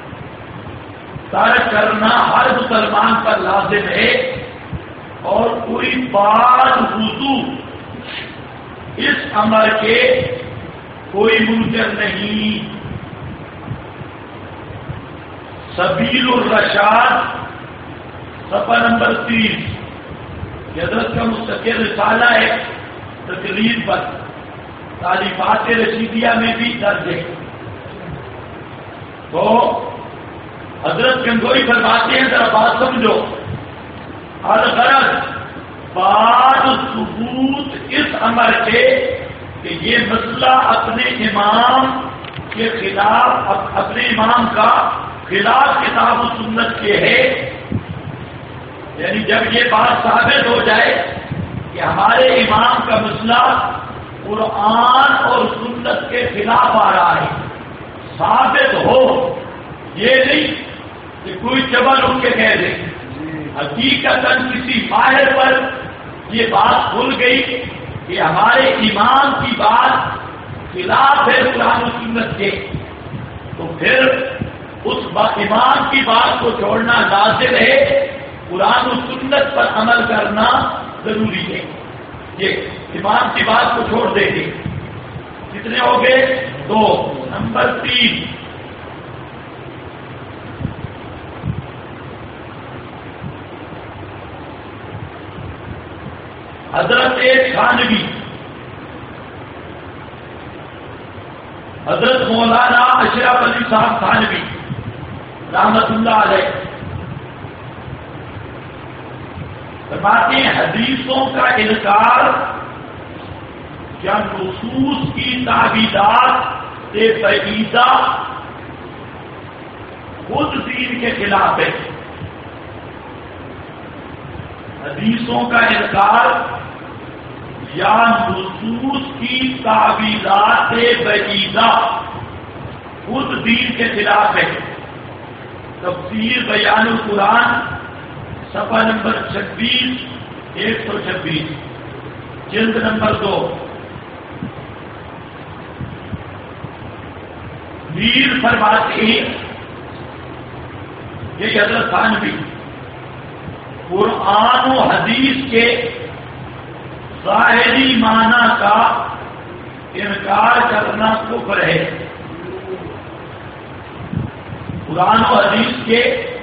Speaker 1: ترک کرنا ہر مسلمان پر لازم ہے. اور کوئی بات وضو اس امر کے کوئی منکر نہیں. سبیل الرشاد صفحہ نمبر 30 حضرت کا مستقل رسالہ ہے، تقریر پر تالیفات رشیدیہ میں بھی درج ہے. تو حضرت گنگوئی فرماتے ہیں، ذرا بات سمجھو. الغرض بعد ثبوت اس امر کے کہ یہ مسئلہ اپنے امام کے خلاف، اپنے امام کا خلاف کتاب و سنت کے ہے. یعنی جب یہ بات ثابت ہو جائے کہ ہمارے امام کا مسئلہ قرآن اور سنت کے خلاف آ رہا ہے، ثابت ہو، یہ نہیں کہ کوئی جبر اٹھ کے کہہ دے. حقیقتاً کسی ماہر پر یہ بات کھل گئی کہ ہمارے امام کی بات خلاف ہے قرآن و سنت کے، تو پھر اس امام کی بات کو چھوڑنا لازم ہے، قرآن و سنت پر عمل کرنا ضروری ہے. یہ امام کی بات کو چھوڑ دیں گے. کتنے ہو گئے؟ 2. نمبر 3 حضرت تھانوی، حضرت مولانا اشرف علی صاحب تھانوی رحمت اللہ علیہ فرماتے ہیں حدیثوں کا انکار یا نصوص کی تعبیرات سے بعیدہ خود دین کے خلاف ہے. حدیثوں کا انکار یا نصوص کی تعبیرات سے بعیدہ خود دین کے خلاف ہے. تفسیر بیان القرآن صفحہ نمبر 26 126 جلد نمبر 2. میر فرماتے ہیں یہ حضرت تھانوی قرآن و حدیث کے ظاہری معنی کا انکار کرنا کفر ہے. قرآن و حدیث کے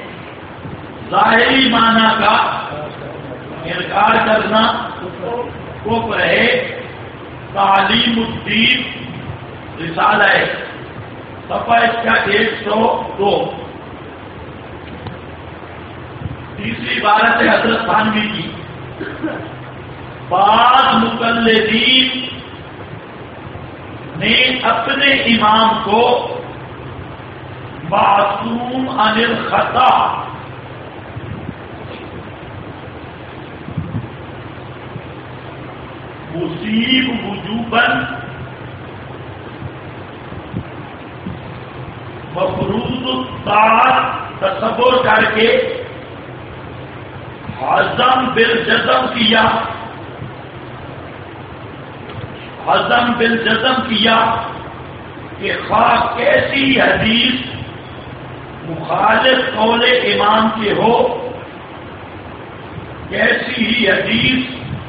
Speaker 1: ظاہری معنی کا انکار کرنا کفر ہے. تعلیم الدین رسالہ ہے صفحہ اس کا 102. تیسری عبارت ہے حضرت تھانوی کی. بعض مقلدین نے اپنے امام کو معصوم عن الخطا مصیب وجوباً مفروض الطاعت تصور کر کے حزم بالجزم کیا کہ خواہ کیسی حدیث مخالف قول امام کے ہو، کیسی ہی حدیث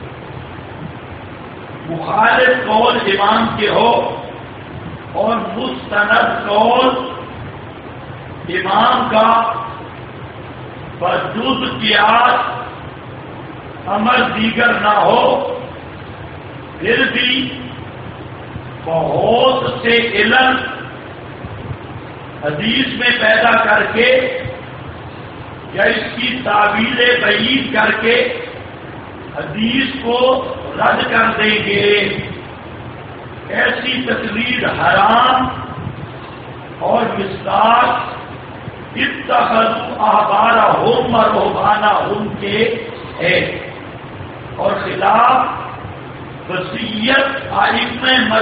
Speaker 1: مخالف قول امام کے ہو اور مستند قول امام کا بجز قیاس عمل دیگر نہ ہو، پھر بھی بہت سے علم حدیث میں پیدا کر کے یا اس کی تعبیر بعید کر کے حدیث کو رد کر دیں گے. ایسی تقلید حرام اور مصداق اتخذوا احبارهم و رہبانهم کے ہے اور خلاف وصیت ائمہ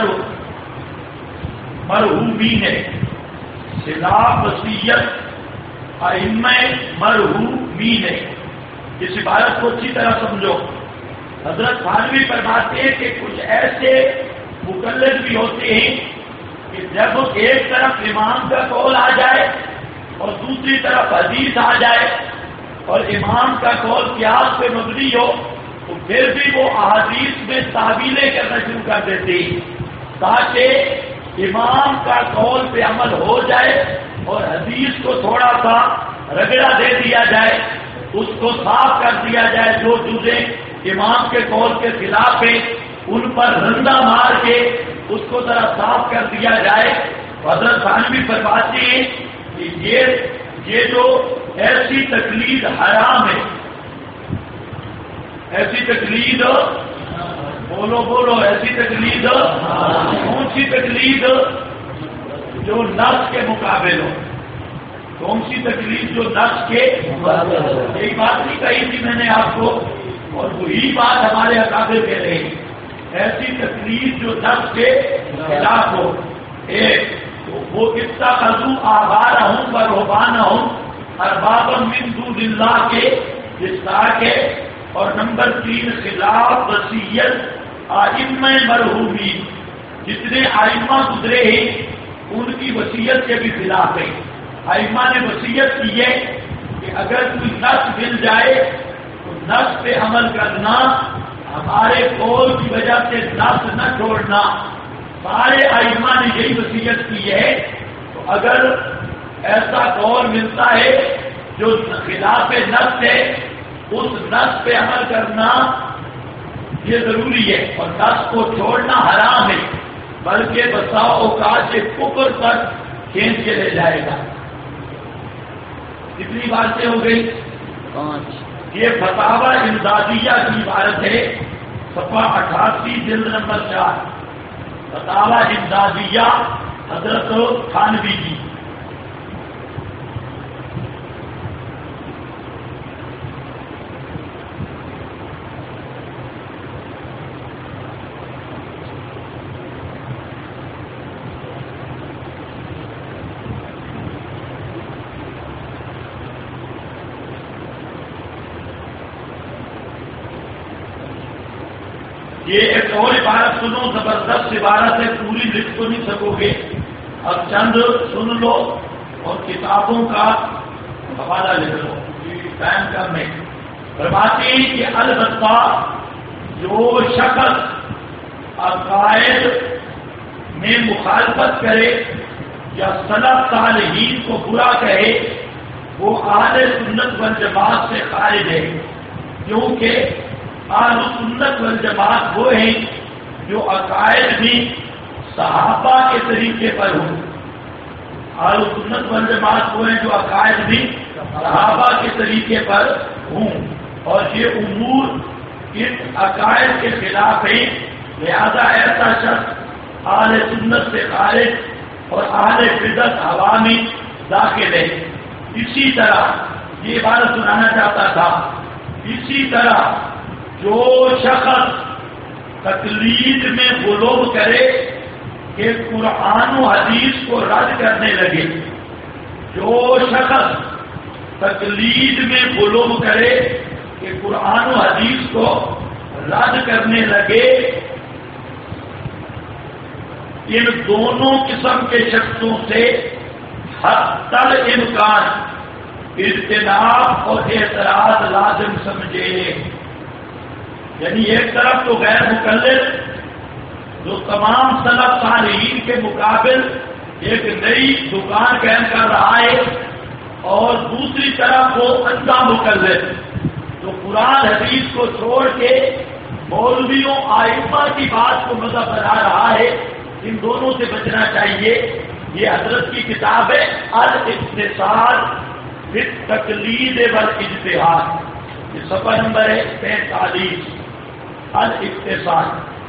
Speaker 1: مرحومین ہے. خلاف وصیت ائمہ مرحومین ہے. اس عبارت کو اچھی طرح سمجھو. حضرت تھانوی فرماتے ہیں کہ کچھ ایسے مقلد بھی ہوتے ہیں کہ جب ایک طرف امام کا قول آ جائے اور دوسری طرف حدیث آ جائے اور امام کا قول قیاس پہ مبنی ہو تو پھر بھی وہ احادیث میں تعویلیں کرنا شروع کر دیتے ہیں تاکہ امام کا قول پہ عمل ہو جائے اور حدیث کو تھوڑا سا رگڑا دے دیا جائے، اس کو صاف کر دیا جائے. جو چیزیں امام کے قول کے خلاف ہیں ان پر رندہ مار کے اس کو ذرا صاف کر دیا جائے. حضرت تھانوی فرماتے ہیں کہ یہ جو ایسی تقلید حرام ہے، ایسی تقلید بولو ایسی تقلید کون سی تقلید جو نفس کے مقابل ہو، کون سی تقلید جو نفس کے یہی بات نہیں کہی تھی میں نے آپ کو اور وہی بات ہمارے اکابر کہہ رہے ہیں. ایسی تقلید جو نفس کے خلاف ہو. ایک تو وہ اتخذوا احبارهم و رہبانهم اربابا من دون اللہ کے استحقاق ہے. اور نمبر 3 خلاف وصیت ائمہ مرحومین، جتنے ائمہ گزرے ہیں ان کی وصیت کے بھی خلاف ہے. ائمہ نے وصیت کی ہے کہ اگر کوئی نص مل جائے تو نص پہ عمل کرنا، ہمارے قول کی وجہ سے نص نہ چھوڑنا. سارے ائمہ نے یہی وصیت کی ہے. تو اگر ایسا قول ملتا ہے جو خلاف نص ہے، اس نص پہ عمل کرنا یہ ضروری ہے اور نص کو چھوڑنا حرام ہے، بلکہ بسا اوقات سے کفر پر کھینچ کے لے جائے گا. کتنی باتیں ہو گئی؟ 5. یہ فتاوی امدادیہ کی عبارت ہے صفحہ 88 جلد نمبر 4. فتاوی امدادیہ حضرت تھانوی جی. یہ ایک اور عبارت سنو، زبردست عبارت ہے، پوری لکھ تو نہیں سکو گے، اب چند سن لو اور کتابوں کا حوالہ لکھ لو، ٹائم کم ہے. فرماتے ہیں کہ البتہ جو شخص عقائد میں مخالفت کرے یا سلف صالحین کو برا کہے وہ اہل سنت والجماعت سے خارج ہے، کیونکہ اہل سنت والجماعت وہ ہیں جو عقائد بھی صحابہ کے طریقے پر ہوں. اہل سنت والجماعت وہ ہیں جو عقائد بھی صحابہ کے طریقے پر ہوں، اور یہ امور ان عقائد کے خلاف ہیں، لہذا ایسا شخص اہل سنت سے خارج اور اہل بدعت ہوا میں داخل ہے. اسی طرح یہ بات سنانا چاہتا تھا، اسی طرح جو شخص تقلید میں غلو کرے کہ قرآن و حدیث کو رد کرنے لگے، جو شخص تقلید میں غلو کرے کہ قرآن و حدیث کو رد کرنے لگے، ان دونوں قسم کے شخصوں سے حتی الامکان اجتناب اور اعتراض لازم سمجھے. یعنی ایک طرف تو غیر مقلد جو تمام سلف صالحین کے مقابل ایک نئی دکان قائم کر رہا ہے، اور دوسری طرف وہ اندھا مقلد جو قرآن حدیث کو چھوڑ کے مولویوں ائمہ کی بات کو مذہب بنا رہا ہے. ان دونوں سے بچنا چاہیے. یہ حضرت کی کتاب ہے الاقتصاد فی التقلید والاجتہاد، یہ صفحہ نمبر ہے 45. الاقتصاد.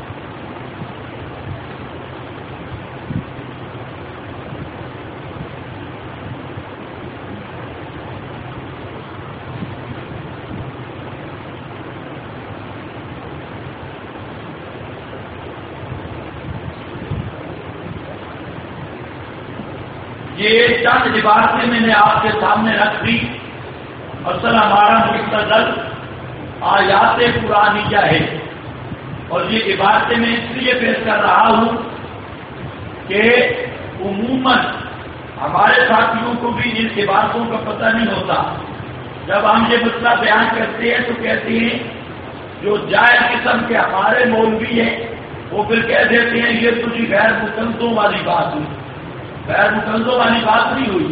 Speaker 1: یہ چند عبارتیں میں نے آپ کے سامنے رکھ دی. اصل ہمارا مستدل آیات قرآنیہ ہے، اور یہ عبارتیں میں اس لیے پیش کر رہا ہوں کہ عموماً ہمارے ساتھیوں کو بھی ان عبارتوں کا پتہ نہیں ہوتا. جب ہم یہ مسئلہ بیان کرتے ہیں تو کہتے ہیں جو جائز قسم کے ہمارے مولوی ہیں وہ پھر کہہ دیتے ہیں یہ تو جی غیر مقلدوں والی بات ہوئی. غیر مقلدوں والی بات نہیں ہوئی.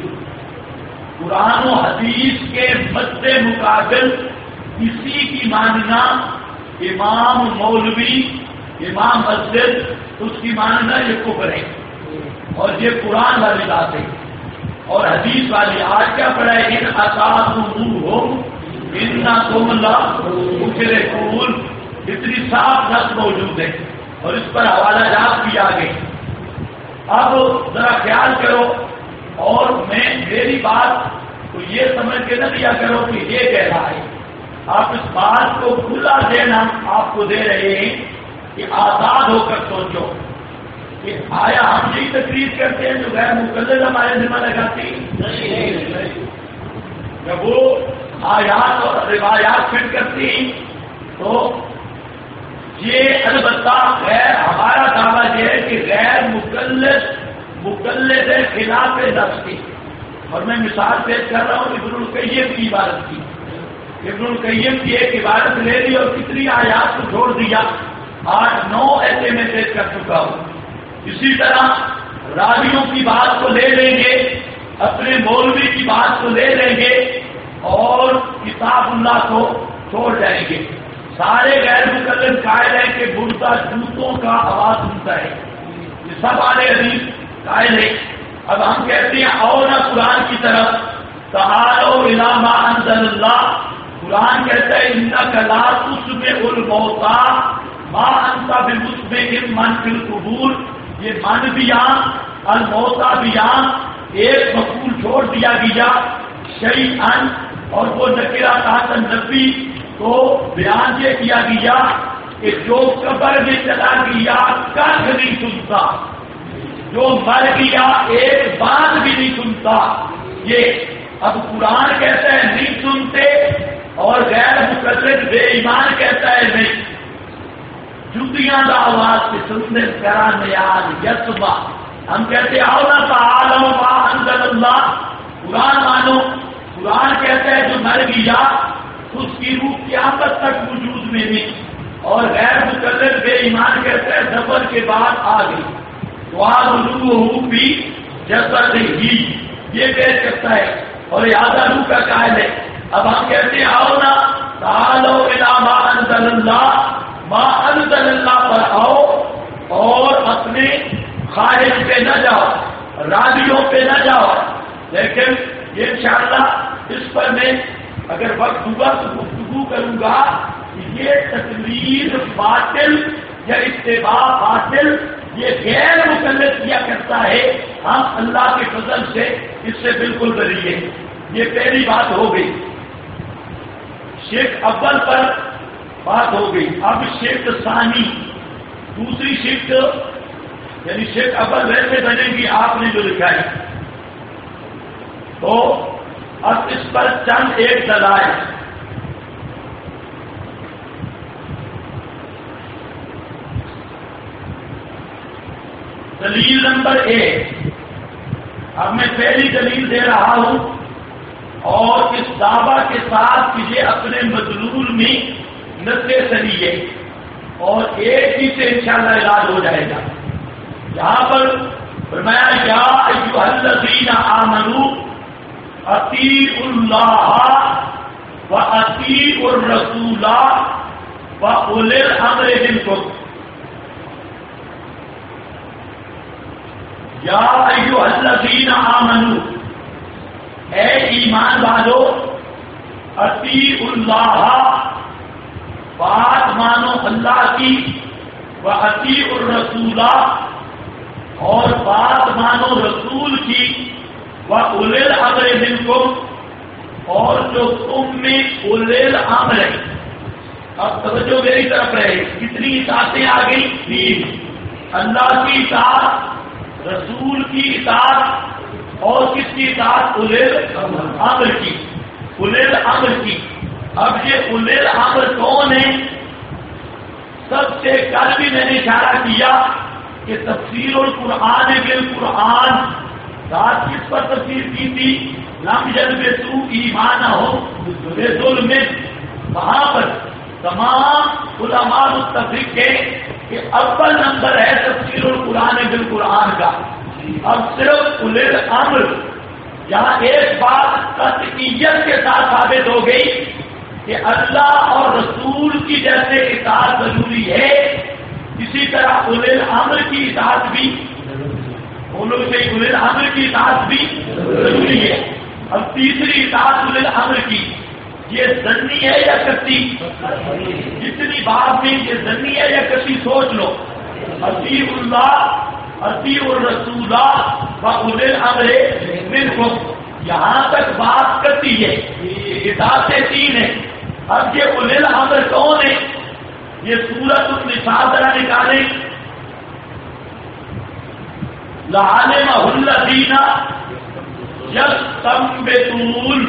Speaker 1: قرآن و حدیث کے مد مقابل کسی کی ماننا، امام مولوی، امام مسجد، اس کی ماننا یہ کفر ہے، اور یہ قرآن والی بات ہے. اور حدیث والی آج کیا پڑھا ہے؟ ان اطاعتموہم انکم لمشرکون. اتنی صاف نص موجود ہے اور اس پر حوالہ جات بھی آگے. اب ذرا خیال کرو، اور میری بات تو یہ سمجھ کے نہ لیا کرو کہ یہ کہہ رہا ہے. آپ اس بات کو کھلا دینا آپ کو دے رہے ہیں کہ آزاد ہو کر سوچو کہ آیا ہم یہی تقریر کرتے ہیں جو غیر مقلد ہمارے ذمہ لگاتی نہیں. جب وہ آیات اور روایات فٹ کرتی ہیں تو یہ البتہ غیر، ہمارا دعویٰ یہ ہے کہ غیر مقلد ہے خلاف نفس کی. اور میں مثال پیش کر رہا ہوں ابن القیم کی عبارت کی. ابن القیم کی ایک عبارت لے لی اور کتنی آیات کو چھوڑ دیا. 8-9 ایسے میں پیش کر چکا ہوں. اسی طرح راویوں کی بات کو لے لیں گے، اپنے مولوی کی بات کو لے لیں گے، اور کتاب اللہ کو چھوڑ جائیں گے. سارے غیر مقلد قائل ہیں کہ بردہ جوتوں کا آواز سنتا ہے. یہ سب والے حدیث قائل ہیں. اب ہم کہتے ہیں اور نہ قرآن کی طرف، تعالوا الی ما انزل اللہ. قرآن کہتا ہے انک لا تسمع الموتى ما انت بمسمع من فی القبور یہ من بیان الموتا بیان ایک مفعول چھوڑ دیا گیا شیئن اور وہ نکرہ تحت نفی تو بیان یہ کیا گیا کہ جو قبر میں چلا گیا کچھ نہیں سنتا، جو مر گیا ایک بات بھی نہیں سنتا. یہ اب قرآن کہتا ہے نہیں سنتے اور غیر مقلد بے ایمان کہتا ہے نہیں. جتیاں دا آواز سے سننے کرا نیاز یسبا. ہم کہتے آؤ نہ تعالوا ما انزل اللہ، قرآن مانو. قرآن کہتا ہے جو مر گیا اس کی روح قیامت تک وجود میں نہیں، اور غیر مقلد بے ایمان کہتا ہے دفن کے بعد آ گئی. روح بھی جسد ہی یہ پیش کرتا ہے اور یادہ روح کا قائل ہے. اب ہم کہتے ہیں آؤ نا تعالوا الی ما انزل اللہ، ما انزل اللہ پر آؤ اور اپنے خواہش پہ نہ جاؤ، راضیوں پہ نہ جاؤ. لیکن یہ انشاءاللہ اس پر میں اگر وقت ہوا تو گفتگو کروں گا کہ یہ تقریر باطل یا اتباع باطل یہ غیر مقلد کیا کرتا ہے. ہم اللہ کے فضل سے اس سے بالکل بری ہیں. یہ پہلی بات ہو گئی. شیخ اول پر بات ہو گئی. اب شیخ ثانی دوسری شیخ یعنی شیخ اول ویسے بنے گی آپ نے جو لکھا ہے. تو اب اس پر چند ایک دلائل. دلیل نمبر 1، اب میں پہلی دلیل دے رہا ہوں اور اس دعویٰ کے ساتھ کہ یہ اپنے مدلول میں نسل سری ہے اور ایک ہی سے انشاءاللہ علاج ہو جائے گا. یہاں پر فرمایا یا ایھا الذین آمنوا اطیعوا اللہ واطیعوا الرسول واولی الامر منکم. یا ایھا الذین آمنوا اے ایمان والو اطیعوا اللہ بات مانو اللہ کی، واطیعوا الرسول اور بات مانو رسول کی، واولی الامر منکم اور جو تم میں اولی الامر ہے. اب توجہ میری طرف رہے. کتنی اطاعتیں آ گئی؟ 3. اللہ کی اطاعت، رسول کی اطاعت اور کس کی اطاعت؟ اولی الامر کی. اولی الامر کی. اب یہ اولی الامر کون ہے؟ سب سے کل بھی میں نے اشارہ کیا کہ تفسیر القرآن بالقرآن ذات کس پر تفسیر کی تھی؟ لم یلبسوا ایمانہم بظلم. وہاں پر تمام علماء متفق ہے کہ اول نمبر ہے تفسیر القرآن بالقرآن کا. اب صرف اولی الامر یہاں ایک بات قطعیت کے ساتھ ثابت ہو گئی کہ اللہ اور رسول کی جیسے اطاعت ضروری ہے اسی طرح اولی الامر کی اطاعت بھی اولی الامر کی اطاعت بھی ضروری ہے. اب تیسری اطاعت اولی الامر کی یہ ظنی ہے یا قطعی؟ جتنی بات میں یہ ظنی ہے یا قطعی سوچ لو. اطیعوا اللہ اطیعوا الرسول واولی الامر منکم. یہاں تک بات قطعی ہے. اطاعتیں 3 ہیں. اب یہ اولی الامر کون ہے؟ یہ سورۃ النساء ذرا نکالیں. لعلمہ الذین یستنبطون.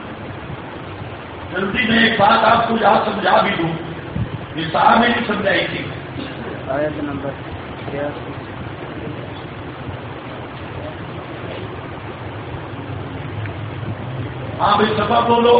Speaker 1: جلدی میں ایک بات آپ کو یہاں سمجھا بھی دوں، یہ صاحب نے نہیں سمجھائی تھی.
Speaker 2: آیت نمبر 83.
Speaker 1: ہاں بھائی صفحہ بولو.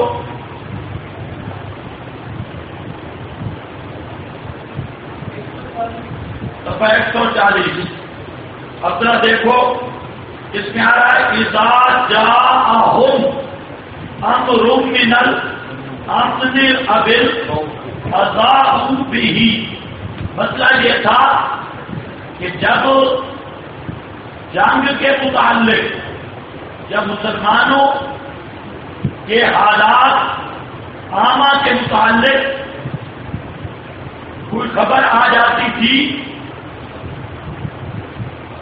Speaker 1: صفحہ 140. اب ذرا دیکھو اس میں آ رہا ہے اذا جاءہم امر من الامن ابل اضاعوا به. مسئلہ یہ تھا کہ جب جنگ کے متعلق جب مسلمانوں کے حالات عامہ کے متعلق کوئی خبر آ جاتی تھی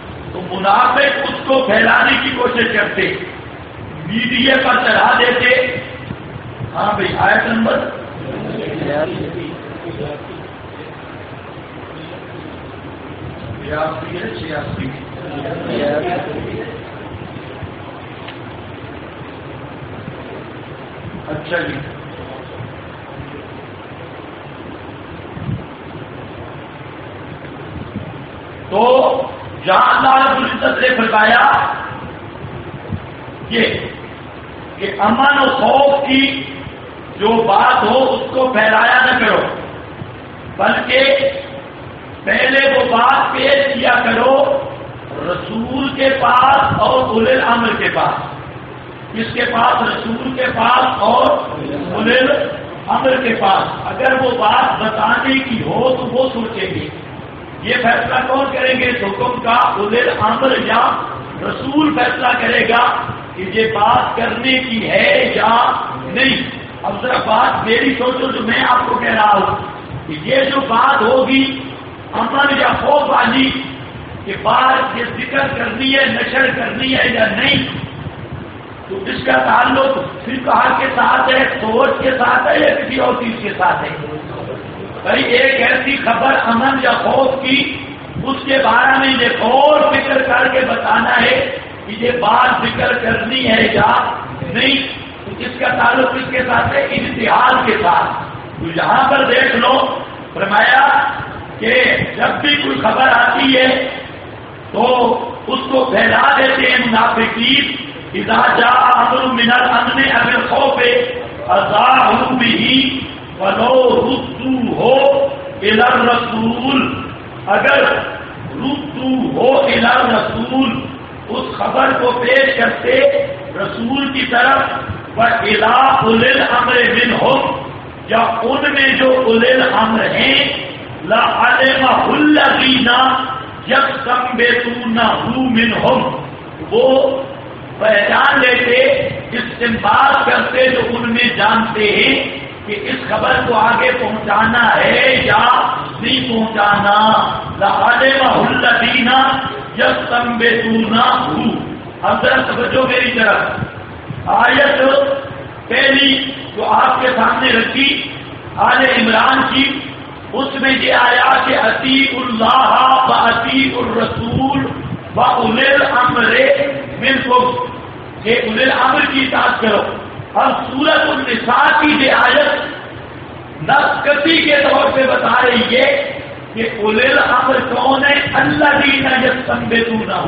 Speaker 1: تو منافق اس کو پھیلانے کی کوشش کرتے، میڈیا پر چڑھا دیتے. ہاں بھائی آیت نمبر 86. اچھا جی، تو جہاں اللہ رب العزت نے فرمایا کہ امن و خوف کی جو بات ہو اس کو پھیلایا نہ کرو، بلکہ پہلے وہ بات پیش کیا کرو رسول کے پاس اور اولي الامر کے پاس. کس کے پاس؟ رسول کے پاس اور اولي الامر کے پاس. اگر وہ بات بتانے کی ہو تو وہ سوچیں گے. یہ فیصلہ کون کریں گے اس حکم کا؟ اولي الامر یا رسول فیصلہ کرے گا کہ یہ بات کرنے کی ہے یا نہیں. اب ذرا بات میری سوچو جو میں آپ کو کہہ رہا ہوں کہ یہ جو بات ہوگی امن یا خوف والی کہ بات یہ ذکر کرنی ہے، نشر کرنی ہے یا نہیں، تو اس کا تعلق فقہ کے ساتھ ہے، سوچ کے ساتھ ہے یا کسی اور چیز کے ساتھ ہے؟ بھائی ایک ایسی خبر امن یا خوف کی، اس کے بارے میں یہ غور فکر کر کے بتانا ہے کہ یہ بات ذکر کرنی ہے یا نہیں. تو اس کا تعلق کس کے ساتھ ہے؟ اجتہاد کے ساتھ. تو یہاں پر دیکھ لو فرمایا کہ جب بھی کوئی خبر آتی ہے تو اس کو پھیلا دیتے ہیں منافقین. اذا جاء امر من الامن او الخوف اذاعوا به ولو ردوه الى الرسول. اگر ردوه الى الرسول اس خبر کو پیش کرتے رسول کی طرف، وَإِلَىٰ أُولِي الْأَمْرِ مِنْهُمْ یا ان میں جو اولي الامر ہیں، لَعَلِمَهُ الَّذِينَ يَسْتَنبِطُونَهُ مِنْهُمْ وہ پہچان لیتے، استنباط کرتے جو ان میں جانتے ہیں کہ اس خبر کو آگے پہنچانا ہے یا نہیں پہنچانا. لَعَلِمَهُ الَّذِينَ يَسْتَنبِطُونَهُ. اب ذرا توجہ میری طرف. آیت پہلی جو آپ کے سامنے رکھی آل عمران کی، اس میں یہ آیا کہ اطیعوا اللہ واطیعوا الرسول واولی الامر منکم، کہ اولی الامر کی اطاعت کرو. اب سورۃ النساء کی یہ آیت نسختی کے طور پہ بتا رہی ہے کہ اولی الامر کون ہے؟ الذین یستنبطونہ،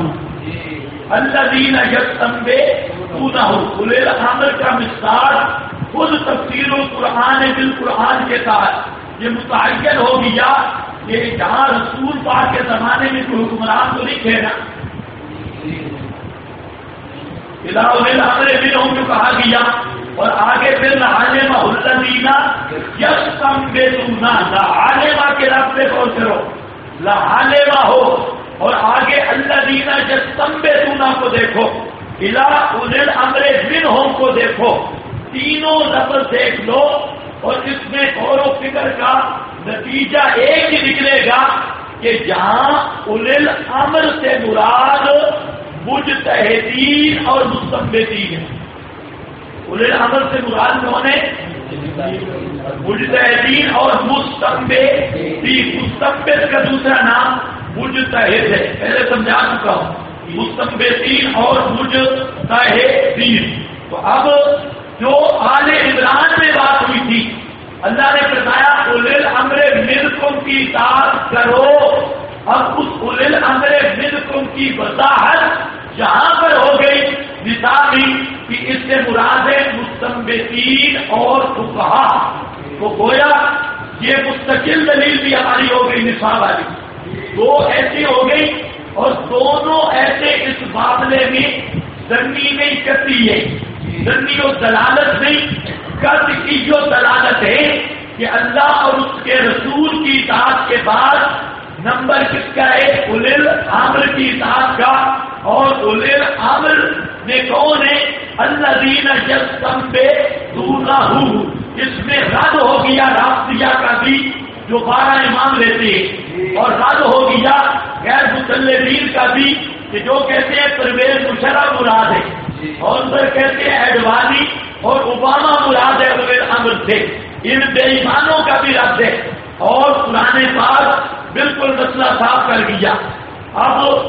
Speaker 1: الذین یستنبطونہ. اولی الامر کا مثال خود تفسیر القرآن بالقرآن کے ساتھ یہ متعین ہو گیا کہ جہاں رسول پاک کے زمانے میں کوئی حکمران تو نہیں کہنا، اذا اولی الامر منہم جو کہا گیا، اور آگے پھر لعلمہ الذین یستنبطونہ، لعلمہ کے لفظ پہ غور کرو، لعلمہ ہو اور آگے الذین یستنبطونہ کو دیکھو، الی اولی الامر منہم کو دیکھو. تینوں لفظ دیکھ لو اور اس میں غور و فکر کا نتیجہ ایک ہی نکلے گا کہ جہاں اولی الامر سے مراد مجتہدین اور مستنبطین ہیں. اولی الامر سے مراد کون ہے؟ مجتہدین اور مستنبطین. مستنبط کا دوسرا نام مجتہد ہے، پہلے سمجھا چکا ہوں. مستنبطین اور مجتہدین. تو اب جو آل عمران میں بات ہوئی تھی، اللہ نے بتایا اولی الامر منکم کی اطاعت کرو. اب اس اولی الامر منکم کی وضاحت جہاں پر ہو گئی مثالی کہ اس سے مراد ہے مستنبطین اور فقہا، تو گویا یہ مستقل دلیل بھی ہماری ہو گئی نصاب والی. دو ایسی ہو گئی اور دونوں ایسے اس معاملے میں ظنی نہیں کرتی ہے. ظنی و دلالت نہیں کرتی کی جو دلالت ہے کہ اللہ اور اس کے رسول کی اطاعت کے بعد نمبر کس کا ہے؟ اولی الامر کی اطاعت کا. اور اولی الامر میں کون ہے؟ الذین یستنبطونہ. اس میں رد ہو گیا رافضیہ کا بھی جو 12 امام لیتے ہیں، اور رد ہو گیا غیر مسلمین کا بھی کہ جو کہتے ہیں پرویز مشرف مراد ہے اور پھر کہتے ہیں ایڈوانی اور اوباما مراد ہے اولل امر سے، ان بے ایمانوں کا بھی رد ہے اور قرآن پاک بالکل مسئلہ صاف کر دیا۔ اب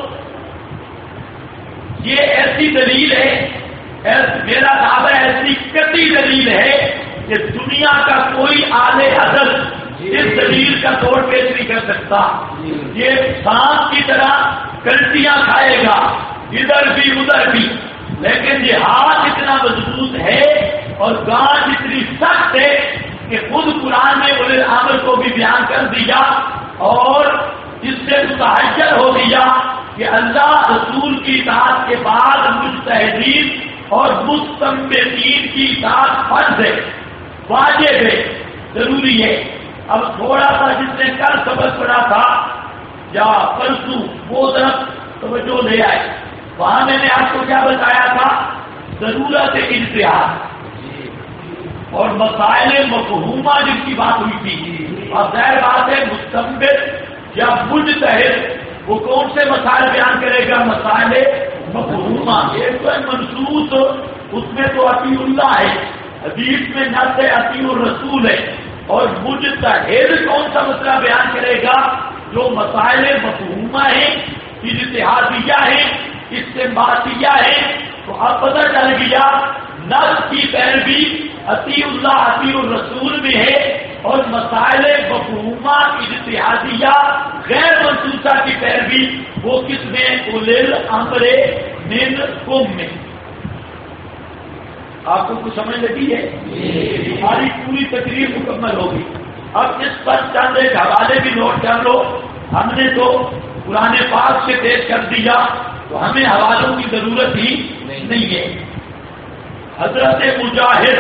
Speaker 1: یہ ایسی دلیل ہے، میرا دعویٰ ایسی قطعی دلیل ہے کہ دنیا کا کوئی اعلی حضرت اس دلیل کا توڑ پیش نہیں کر سکتا۔ یہ سانپ کی طرح کلٹیاں کھائے گا ادھر بھی ادھر بھی، لیکن یہ ہاتھ اتنا مضبوط ہے اور گانٹ اتنی سخت ہے کہ خود قرآن نے اولل امر کو بھی بیان کر دیا اور اس سے متحجر ہو گیا کہ اللہ رسول کی اطاعت کے بعد مجتہدین اور مستنبطین کی اطاعت فرض ہے، واجب ہے، ضروری ہے۔ اب تھوڑا سا جس نے کل سبق پڑھا تھا یا پرسوں وہ طرف توجہ لے آئے، وہاں میں نے آپ کو کیا بتایا تھا؟ ضرورت اجتہاد اور مسائل مفہومہ جن کی بات ہوئی تھی۔ اور ظاہر بات ہے مستنبط یا مجتہد وہ کون سے مسائل بیان کرے گا؟ مسائل مفہومہ۔ ایک تو ہے منصوص، اس میں تو اطیع اللہ ہے، حدیث میں نص اطیع الرسول ہے، اور مجتہد کون سا مسئلہ بیان کرے گا؟ جو مسائل مفہومہ ہیں، اجتہادیہ ہیں، استنباطیہ ہیں۔ تو اب پتہ چل گیا نص کی پیروی اطیع اللہ اطیع الرسول میں ہے، اور مسائل مفہومہ اجتہادیہ غیر منصوصہ کی پیروی وہ کس میں؟ اولل امر منکم میں۔ آپ کو کچھ سمجھ لگی ہے؟ ہماری پوری تقریر مکمل ہوگی۔ اب اس پر چند ایک حوالے بھی نوٹ کر لو۔ ہم نے تو قرآن پاک سے پیش کر دیا تو ہمیں حوالوں کی ضرورت ہی نہیں ہے۔ حضرت مجاہد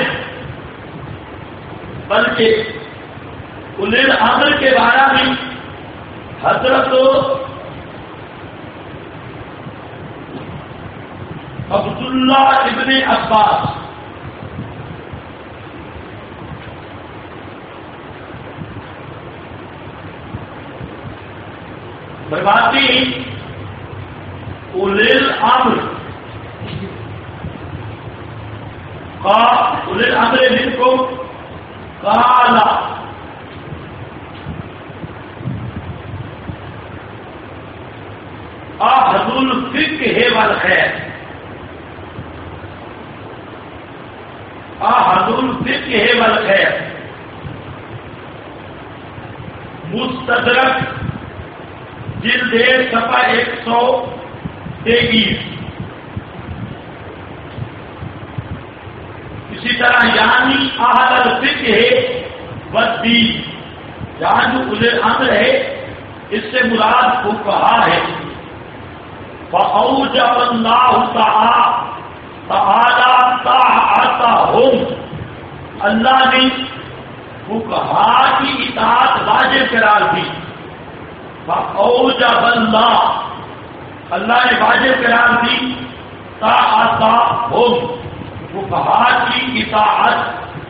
Speaker 1: بلکہ اولل امر کے بارے میں حضرت عبداللہ ابن عباس فرماتے ہیں اولل امر اولل امر منکم قال احد الفقہ والخیر، احد الفقہ والخیر، مستدرک جلد صفحہ 123۔ اسی طرح یعنی احد الفقہ والدین، یہاں جو اولل امر ہے اس سے مراد فقہا ہے۔ فأوجب اللہ تعالی طاعتہم، اللہ نے فقہا کی اطاعت واجب قرار دی۔ فأوجب اللہ نے واجب قرار دی طاعتہم، فقہا کی اطاعت۔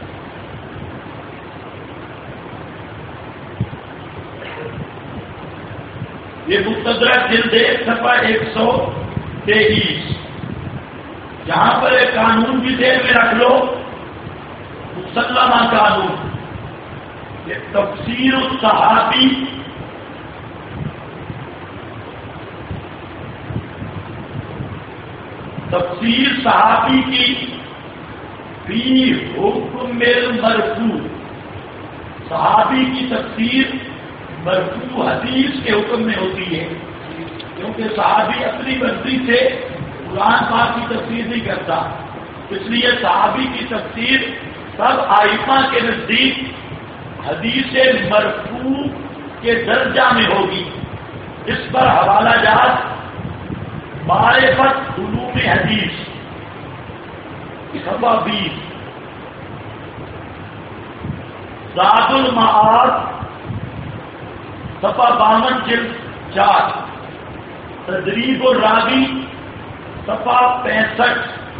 Speaker 1: یہ مستدرک جلد صفحہ 123۔ یہاں پر ایک قانون بھی ذہن میں رکھ لو، مسلمہ قانون، یہ تفسیر الصحابی تفسیر صحابی کی فی حکم المرفوع، صحابی کی تفسیر مرفوع حدیث کے حکم میں ہوتی ہے، کیونکہ صحابی اپنی مرضی سے قرآن پاک کی تفسیر نہیں کرتا، اس لیے صحابی کی تفسیر سب ائمہ کے نزدیک حدیث مرفوع کے درجہ میں ہوگی۔ اس پر حوالہ جات معرفت علوم حدیث صفحہ 20، زاد المعاد صفحہ 52 جلد 4، تدریب الراوی صفحہ 65،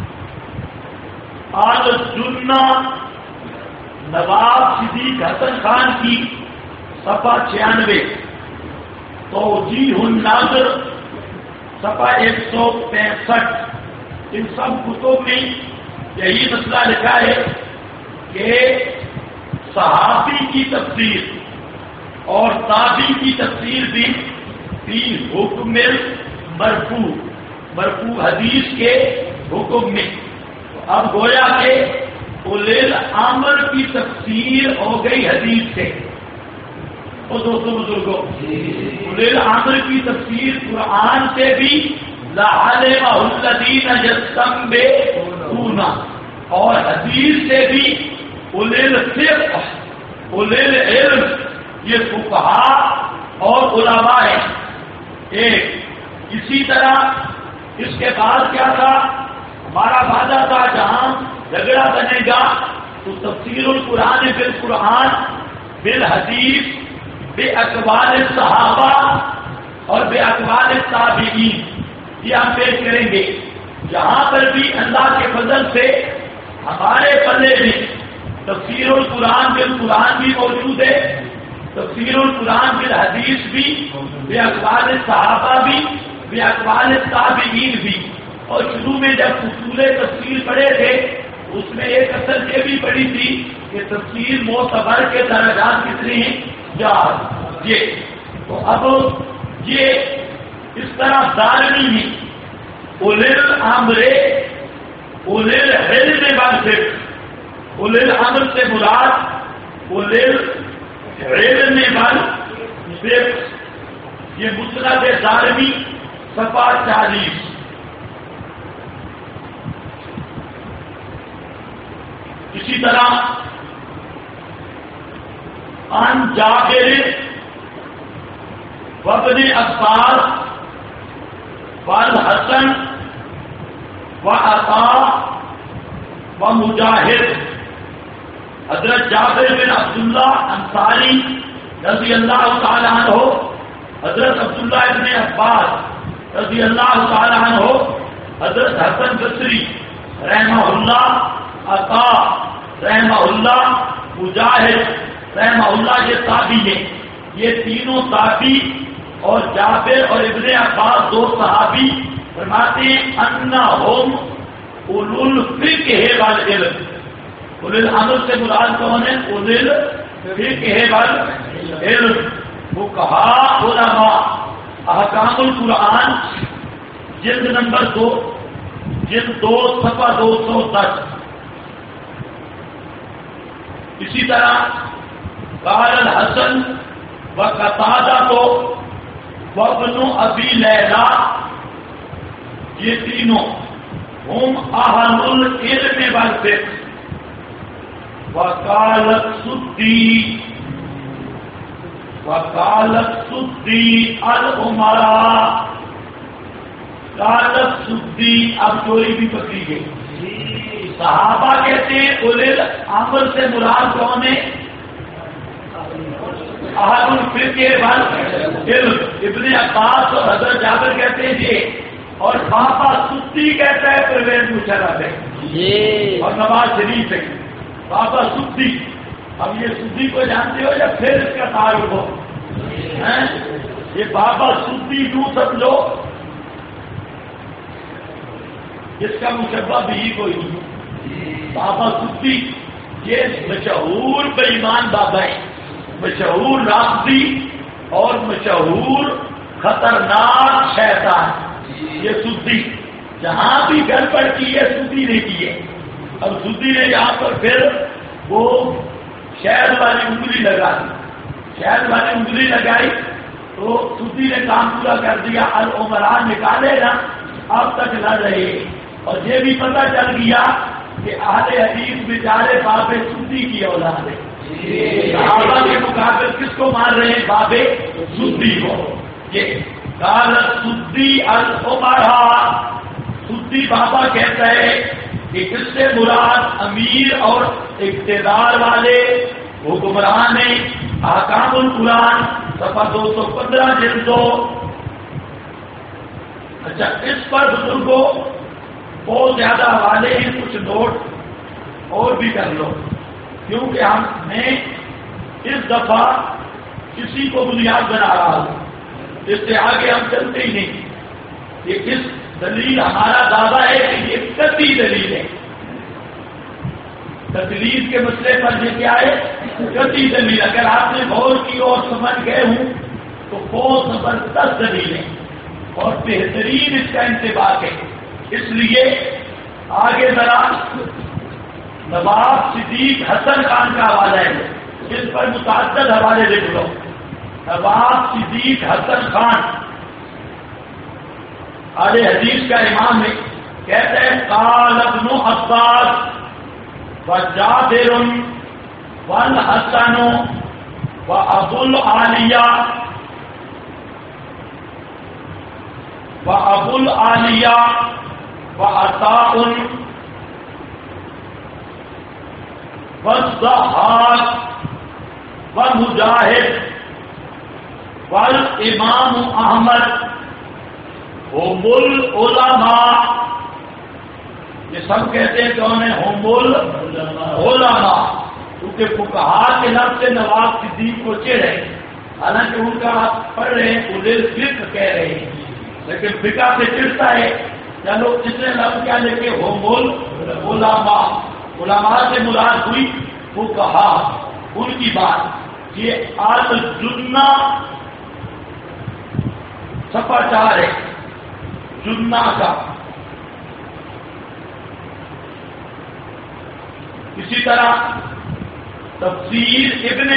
Speaker 1: آل السنہ نواب صدیق حسن خان کی صفحہ 96، توجیہ الناظر صفحہ 165 ان سب کتب میں یہی مسئلہ لکھا ہے کہ صحابی کی تفسیر اور تابعی کی تفسیر بھی فی حکم مرفوع مرفوع حدیث کے حکم میں. اب گویا کہ اولي الامر کی تفسیر ہو گئی حدیث سے. وہ دوستوں بزرگوں اولي الامر کی تفسیر قرآن سے بھی لعلمہ الذین یستنبطون اور حدیث سے بھی اولي الفقہ اولي العلم یہ فقہاء اور علماء ہیں. ایک اسی طرح اس کے بعد کیا تھا ہمارا وعدہ تھا جہاں جھگڑا بنے گا تو تفسیر القرآن بالقرآن بالحدیث بے اقوال صحابہ اور بے اقوال تابعین یہ ہم پیش کریں گے. یہاں پر بھی اللہ کے فضل سے ہمارے پلے میں تفسیر القرآن بالقرآن بھی موجود ہے, تفسیر القرآن بالحدیث بھی, بے اقوال صحابہ بھی, بے اقوال تابعین بھی. اور شروع میں جب اصول تفسیر پڑھے تھے اس میں ایک اصل یہ بھی پڑھی تھی کہ تفسیر معتبر کے درجات کتنے ہیں 4. یہ تو اب یہ اس طرح دارمی میں اولي الامر اولي العلم والفقہ اولي الامر سے مراد اولي العلم والفقہ یہ مسند دارمی صفحہ 40. اسی طرح عن جابر وابن عباس والحسن وعطاء ومجاہد حضرت جابر بن عبداللہ انصاری رضی اللہ تعالی عنہ, حضرت عبداللہ ابن عباس رضی اللہ تعالی عنہ, حضرت حسن بصری رحمہ اللہ, عطاء رحمہ اللہ, مجاہد رحمہ اللہ یہ تابعی ہیں. یہ تینوں تابعی اور جابر اور ابن عباس 2 صحابی فرماتے ہیں انہم اولو الفقہ والعلم. اولي الامر سے مراد کون ہے؟ اولي الفقہ والعلم فقہاء علماء. احکام القرآن جلد نمبر 2 جلد 2 صفحہ 210. اسی طرح قال الحسن وقتادہ وابن ابی لیلہ یہ تینوں ہم اہل العلم والفقہ. وقالت سدی الامراء قالت سدی. اب چوری بھی پکڑی گئی. صحابہ کہتے ہیں اولي الامر سے مراد کون ہے؟ اہل الفقہ والعلم. ابن عباس اور حضرت جابر کہتے ہیں یہ, اور بابا سدی کہتا ہے پرویز مشرف ہے اور نواز شریف ہے. بابا سدی, اب یہ سدی کو جانتے ہو یا پھر اس کا تعارف ہو؟ یہ بابا سدی یوں سمجھو اس کا مشبہ بھی کوئی نہیں. بابا سدی یہ مشہور بے ایمان بابا ہے, مشہور رافضی اور مشہور خطرناک شیطان. یہ سدی جہاں بھی گڑبڑ کی ہے سدی نے کی ہے. اب سدی نے یہاں پر پھر وہ شہد والی انگلی لگا دی, شہد والی انگلی لگائی تو سدی نے کام پورا کر دیا. العمراء نکالے نا اب تک نہ رہے. اور یہ بھی پتہ چل گیا کہ اہل حدیث بیچارے باب سدی کی اولاد ہے. صحابہ کے مقابل کس کو مار رہے ہیں؟ باب سدی کو. یہ قال سدی الامراء, سدی بابا کہتا ہے کہ اس سے مراد امیر اور اقتدار والے حکمران احکام القرآن صفحہ 215 جلد 2. اچھا, اس پر بزرگوں بہت زیادہ حوالے ہیں, کچھ نوٹ اور بھی کر لو کیونکہ میں اس دفعہ کسی کو بنیاد بنا رہا ہوں, اس سے آگے ہم چلتے ہی نہیں. کہ اس دلیل ہمارا دعویٰ ہے کہ یہ قطعی دلیل ہے. تکلیف کے مسئلے پر یہ کیا ہے؟ قطعی دلیل. اگر آپ نے غور کی اور سمجھ گئے ہوں تو بہت زبردست دلیل ہے اور بہترین اس کا انتباہ ہے. اس لیے آگے ذرا نواب صدیق حسن خان کا حوالہ ہے جس پر متعدد حوالے لکھ لو. نواب صدیق حسن خان اہل حدیث کا امام ہے. کہتے ہیں قال ابن عباس وجابر والحسن وابو العالیہ وعطاء والضحاک ومجاہد والامام احمد هم العلماء. یہ سب کہتے ہیں کون ہیں؟ هم العلماء. کیونکہ فقہاء کے لفظ سے نواب صدیق کو چڑھ رہے ہیں، حالانکہ ان کا آپ پڑھ رہے ہیں اولل فقہ کہہ رہے ہیں، لیکن فقہ سے چڑھتا ہے. چلو اس نے لفظ کیا لکھے؟ هم العلماء. علماء سے مراد ہوئی فقہاء، ان کی بات. یہ الجنہ صفحہ 4 ہے جنہ کا. اسی طرح تفسیر ابن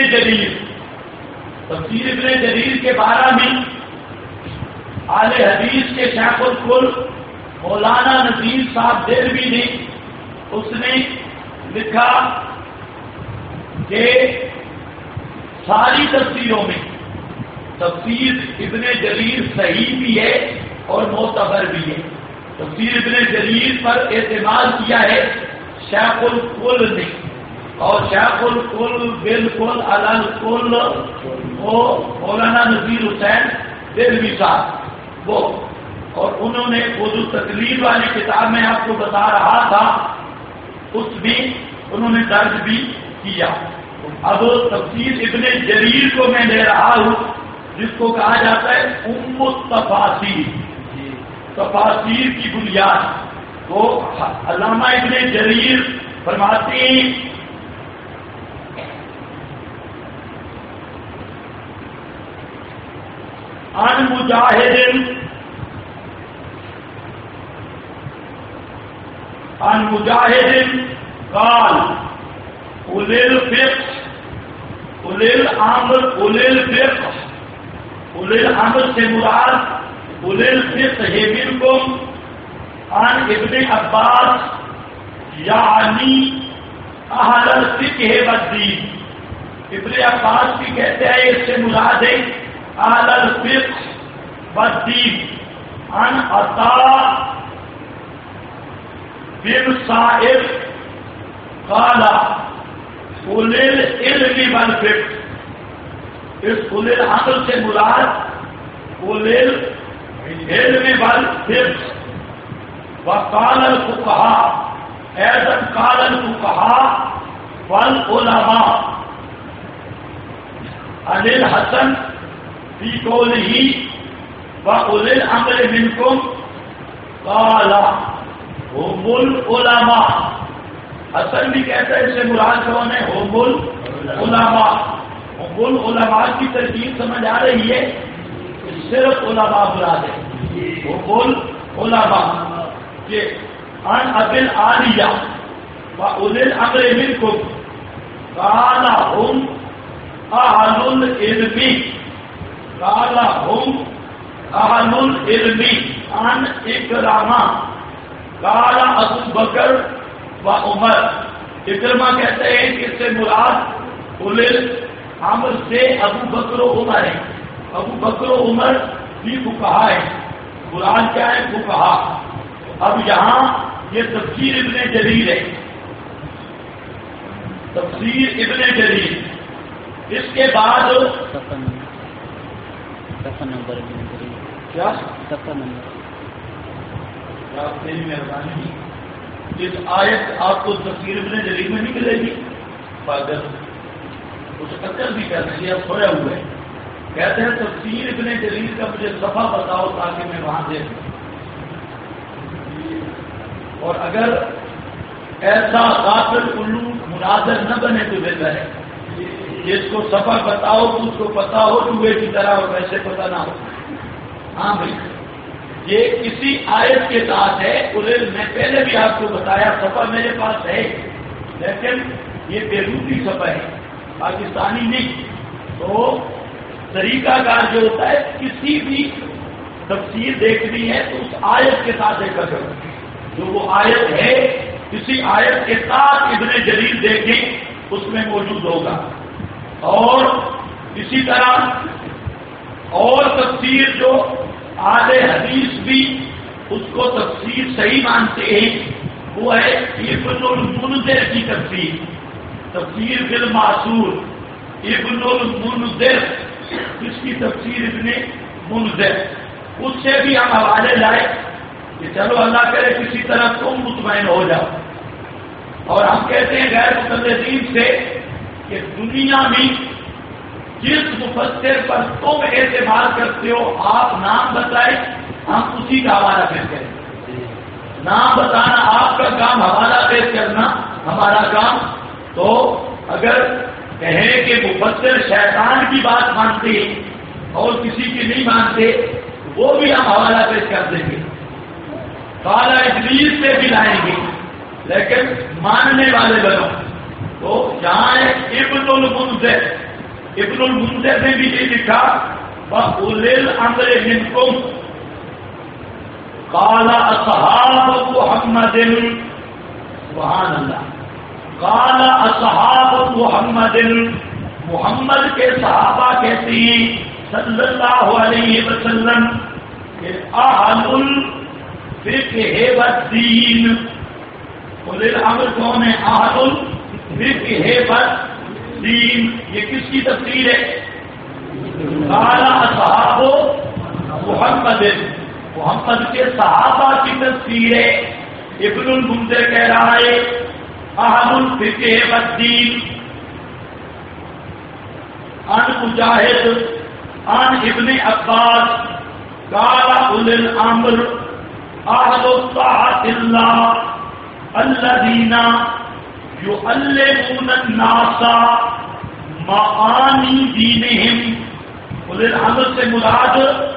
Speaker 1: جریر کے بارے میں اہل حدیث کے شیخ الکل مولانا نذیر صاحب دہلوی نے اس نے لکھا کہ ساری تفسیروں میں تفسیر ابن جریر صحیح بھی ہے اور معتبر بھی ہے. تفسیر ابن جریر پر اعتماد کیا ہے شیخ الکل نے، اور شیخ الکل بالکل الکل وہ مولانا نذیر حسین دہلوی صاحب وہ، اور انہوں نے اردو تقلید والی کتاب میں آپ کو بتا رہا تھا اس میں انہوں نے درج بھی کیا. اب تفسیر ابن جریر کو میں لے رہا ہوں جس کو کہا جاتا ہے ام التفاسیر، تفاسیر کی بنیاد. وہ علامہ ابن جریر فرماتے ہیں عن مجاہد قال اولي الفقه اولي الامر سے مراد اولي الفقه منکم عن ابن عباس یعنی اہل الفقہ والدین. ابن عباس بھی کہتے ہیں اس سے مراد ہے اہل الفقہ والدین. عن عطاء بن صائب قال اولي العلم والفقہ. اس اولي العمل سے مراد اولي العلم والفقہ. وقال الفقهاء ايضا قال الفقهاء والعلماء عن الحسن في قوله واولي الامر منكم قال هم العلماء. حسن بھی کہتا ہے اس سے مراد کون ہے؟ هم العلماء. هم العلماء کی ترکیب سمجھ آ رہی ہے؟ صرف علماء مراد ہے. هم العلماء عن ابي العالية واولي الامر منكم قال هم اهل العلم عن اکرامہ قال ابو بکر و عمر. اکرامہ کہتے ہیں کہ اس سے مراد اولي الامر سے ابو بکر و عمر ہے. ابو بکر و عمر بھی فقہا ہے. قرآن کیا ہے؟ فقہا. اب یہاں یہ تفسیر ابن جریر ہے، تفسیر ابن جریر. اس کے بعد کیا تیری مہربانی اس آیت آپ کو تفسیر ابن جریر میں نہیں ملے گی. پاگل کچھ اکثر بھی کہتے ہیں اب سویا ہوا ہے. کہتے ہیں تفسیر ابن جریر کا مجھے صفحہ بتاؤ تاکہ میں وہاں دیکھوں. اور اگر ایسا غافل الو مناظر نہ بنے تو بہتر ہے. جس کو سفر بتاؤ تو اس کو پتا ہو چوہے کی طرح اور ویسے پتا نہ ہو. ہاں بھائی یہ کسی آیت کے ساتھ ہے. میں پہلے بھی آپ کو بتایا سفر میرے پاس ہے لیکن یہ بیروتی سفر ہے پاکستانی نہیں. تو طریقہ کار جو ہوتا ہے کسی بھی تفسیر دیکھنی ہے تو اس آیت کے ساتھ دیکھا کرو. جو وہ آیت ہے کسی آیت کے ساتھ ابن جریر دیکھیں اس میں موجود ہوگا. اور اسی طرح اور تفسیر جو اہل حدیث بھی اس کو تفسیر صحیح مانتے ہیں وہ ہے ابن المنذر کی تفسیر. تفسیر بالمعصور ابن المنذر اس کی تفسیر ابن منذر. اس سے بھی ہم حوالے لائے کہ چلو اللہ کرے کسی طرح تم مطمئن ہو جاؤ. اور ہم کہتے ہیں غیر مقلدین سے کہ دنیا میں جس مفسر پر تم اعتبار کرتے ہو آپ نام بتائیں ہم اسی کا حوالہ پیش کریں. نام بتانا آپ کا کام, حوالہ پیش کرنا ہمارا کام. تو اگر کہیں کہ مفسر شیطان کی بات مانتے اور کسی کی نہیں مانتے وہ بھی ہم حوالہ پیش کر دیں گے. کالا ابلیس سے بھی لائیں گے لیکن ماننے والے بنو. تو جہاں ہے ابن المنذر, ابن المنذر نے بھی یہ لکھا وَأُولِي الْأَمْرِ مِنْكُمْ قَالَ أَصْحَابُ مُحَمَّدٍ. سبحان اللہ. قَالَ أَصْحَابُ مُحَمَّدٍ, محمد کے صحابہ کہتے ہیں صلی اللہ علیہ وسلم کہ اہل الفقہ والدین. اولي الامر کون ہے؟ اہل الفقہ والدین. یہ کس کی تفسیر ہے؟ قال اصحاب محمد, محمد کے صحابہ کی تفسیر ہے. ابن المنذر کہہ رہا ہے اہل الفقہ والدین. عن مجاہد عن ابن عباس قال اولي الامر اهل طاعة الله الذين يعلمون الناس معانی دینہم. اولي الامر سے مراد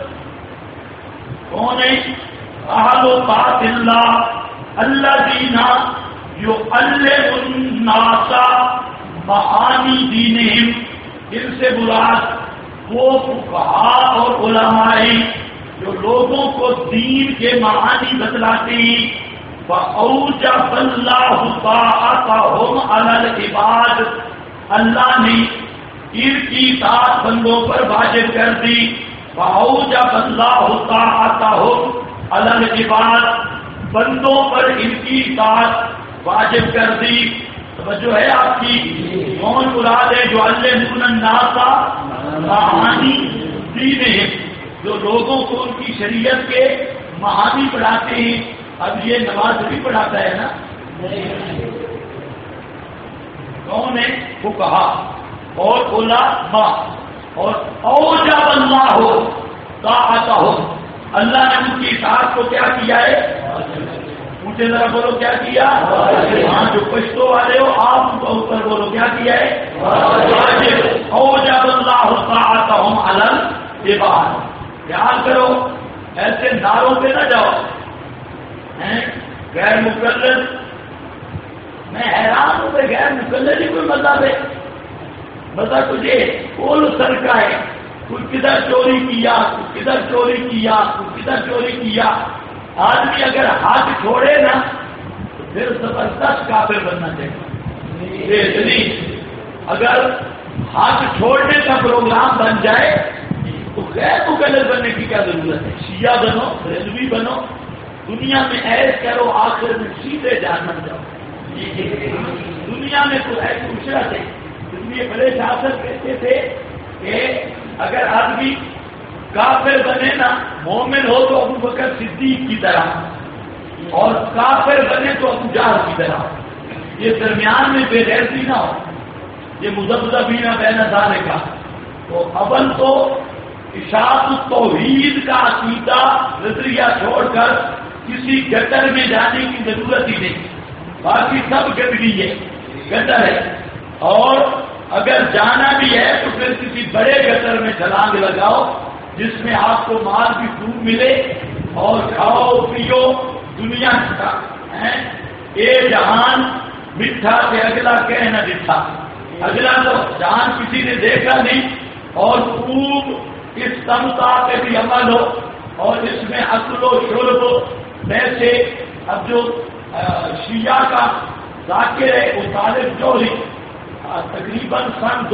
Speaker 1: کون ہے؟ اهل طاعة الله الذين يعلمون الناس معانی دینہم. ان سے مراد وہ فقہاء اور علماء جو لوگوں کو دین کے معانی بتلاتے ہیں. فَأَوْجَبَ اللَّهُ طَاعَتَهُمْ عَلَى الْعِبَادِ, اللہ نے ان کی اطاعت بندوں پر واجب کر دی. فَأَوْجَبَ اللَّهُ طَاعَتَهُمْ عَلَى الْعِبَادِ, بندوں پر ان کی اطاعت واجب کر دی. توجہ ہے آپ کی؟ کون مراد ہے؟ جو علمون الناس معانی دینہم, جو لوگوں کو ان کی شریعت کے معانی پڑھاتے ہیں. اب یہ نماز بھی پڑھاتا ہے نا. کون ہے؟ فقہا اور علماء. اور اوجب اللہ طاعتہم, اللہ نے ان کی اطاعت کو کیا کیا ہے؟ مجھے ذرا بولو کیا کیا؟ ہاں جو پشتو والے ہو آپ ان کو اوپر بولو کیا کیا ہے؟ اوجب اللہ طاعتہم علی العباد. خیال کرو ایسے نعروں پہ نہ جاؤ. غیر مقلد, میں حیران ہوں کہ غیر مقلد ہی کوئی مذہب ہے. مذہب تجھے کول سر کا ہے. کوئی کدھر چوری کیا, کوئی کدھر چوری کیا, کوئی کدھر چوری کیا. آدمی اگر ہاتھ چھوڑے نا تو پھر زبردست کافر بننا چاہیے. اگر ہاتھ چھوڑنے کا پروگرام بن جائے تو غیر مقلد بننے کی کیا ضرورت ہے؟ شیعہ بنو, رضوی بنو, دنیا میں ایس کرو, آخر میں سیدھے جہنم جاؤ. دنیا میں تو ایک عشرت ہے. اس لیے بڑے شاسک کہتے تھے کہ اگر آدمی کافر بنے نا, مومن ہو تو ابو بکر صدیق کی طرح اور کافر بنے تو ابو جہل کی طرح. یہ درمیان میں بے غیرتی نہ ہو, یہ مذبذبین بین ذالک کا. تو اول تو اشاعت التوحید کا عقیدہ نظریہ چھوڑ کر کسی گٹر میں جانے کی ضرورت ہی نہیں، باقی سب گندگی ہے، گٹر ہے، اور اگر جانا بھی ہے تو پھر کسی بڑے گٹر میں چھلانگ لگاؤ جس میں آپ کو مال بھی خوب ملے اور کھاؤ پیو دنیا کا ہے۔ اے جہان میٹھا سے اگلا کہنا دکھا، اگلا تو جہان کسی نے دیکھا نہیں، اور خوب اس سمتا پہ بھی عمل ہو اور اس میں عقل و شرب ہو۔ ویسے اب جو شیعہ کا ذاکر ہے وہ طالب جوہری تقریباً سن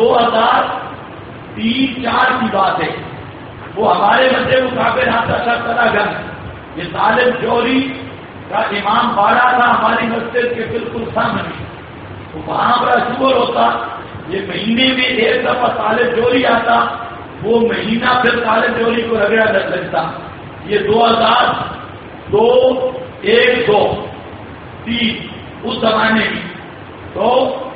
Speaker 1: 2003-4 کی بات ہے، وہ ہمارے مسجد مقابل آتا تھا تراگن، یہ طالب جوہری کا امام باڑا تھا ہماری مسجد کے بالکل سامنے، تو وہاں بڑا شکر ہوتا، یہ مہینے میں ایک دفعہ طالب جوہری آتا، وہ مہینہ پھر طالب جوہری کو رگڑا لگتا۔ یہ 2002 1 2 3 اس زمانے کی، تو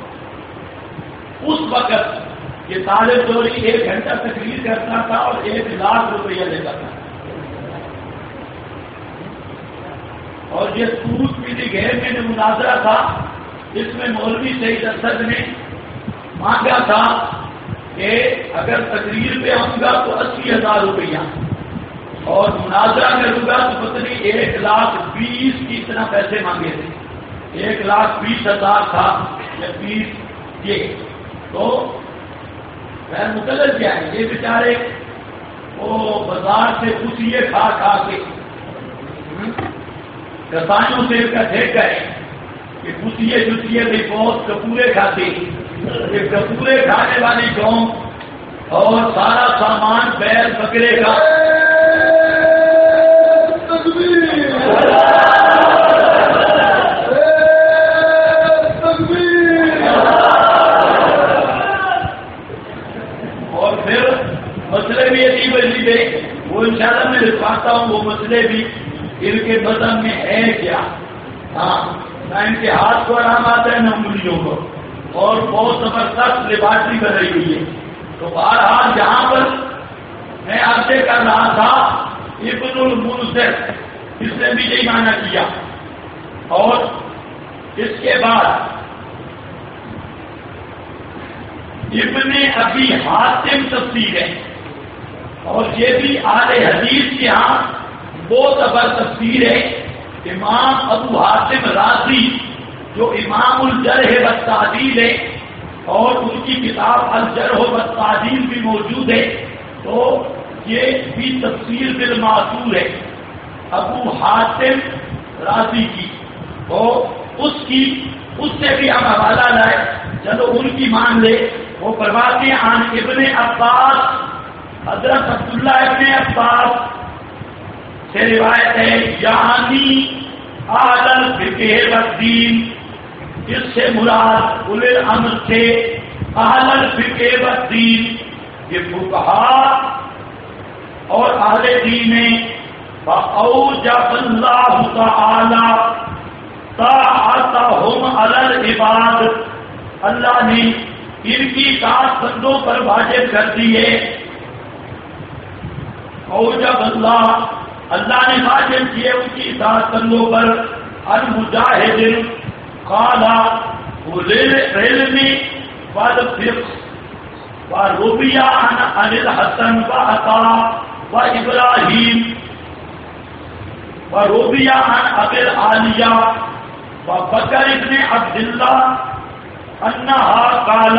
Speaker 1: اس وقت یہ طالب جوہری 1 گھنٹہ تقریر کرتا تھا اور 1 لاکھ روپیہ لیتا تھا، اور یہ سود پیلی گھر میں جو مناظرہ تھا اس میں مولوی سعید اسد نے مانگا تھا کہ اگر تقریر پہ آؤں گا تو 80,000 روپیہ اور مناظرہ کروں گا تو پتہ نہیں 1,20,000 کی اتنا پیسے مانگے تھے، 1,20,000 تھا یا 20 یہ، تو غیر مقدر کیا ہے یہ بیچارے وہ بازار سے پوچھیے کھا کھا کے کسانوں سے کٹھے گئے کہ پوچھیے جوتیے بھی بہت کپورے کھاتے، یہ کپورے کھانے والی قوم اور سارا سامان بیل بکرے کا اور پھر مسئلے بھی عجیب عجیب ہے، وہ انشاءاللہ میں لکھواتا ہوں وہ مسئلے بھی ان کے بدن میں ہے کیا، ہاں نہ ان کے ہاتھ کو آرام آتا ہے نہ انگلیوں کو، اور بہت زبردست لیبارٹری بنائی ہوئی ہے۔ تو بہرحال جہاں پر میں آپ سے کر رہا تھا ابن المنذر، اس نے بھی یہی معنی کیا، اور اس کے بعد ابن ابی حاتم تفسیر ہے، اور یہ بھی اہل حدیث کے ہاں بہت زبر تفسیر ہے۔ امام ابو حاتم رازی جو امام الجرح والتعدیل ہے اور ان کی کتاب الجرح والتعدیل بھی موجود ہے، تو یہ بھی تفسیر بالمعصور ہے ابو حاتم رازی کی، اور اس سے بھی ہم حوالہ لائے، چلو ان کی مان لے۔ وہ فرماتے ہیں عن ابن عباس، حضرت عبداللہ ابن عباس سے روایت ہے، یعنی اہل الفقہ والدین، اس سے مراد اولی الامر سے اہل الفقہ والدین، یہ فقہاء اور اہل دین فاوجب اللہ تعالی طاعتہم علی العباد، اللہ نے ان کی اطاعت بندوں پر واجب کر دی ہے۔ اوجب اللہ نے واجب کیے ان کی اطاعت بندوں پر۔ المجاہد قال للعلم والفقہ وروی عن الحسن وعطاء وابراہیم وروی عن ابی العالیہ وبکر بن عبد اللہ انہا قال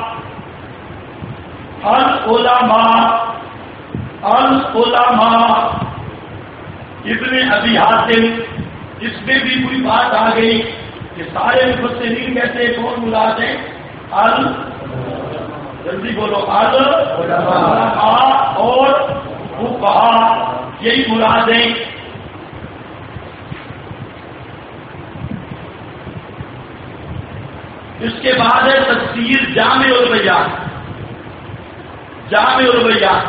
Speaker 1: العلماء ابن ابی حاتم، اس میں بھی کوئی بات آ گئی کہ سارے مفسرین کہتے ہیں کون مراد ہے؟ جلدی بولو، العلماء اور فقہاء یہی مراد ہے۔ اس کے بعد ہے تفسیر جامع البیان، جامع البیان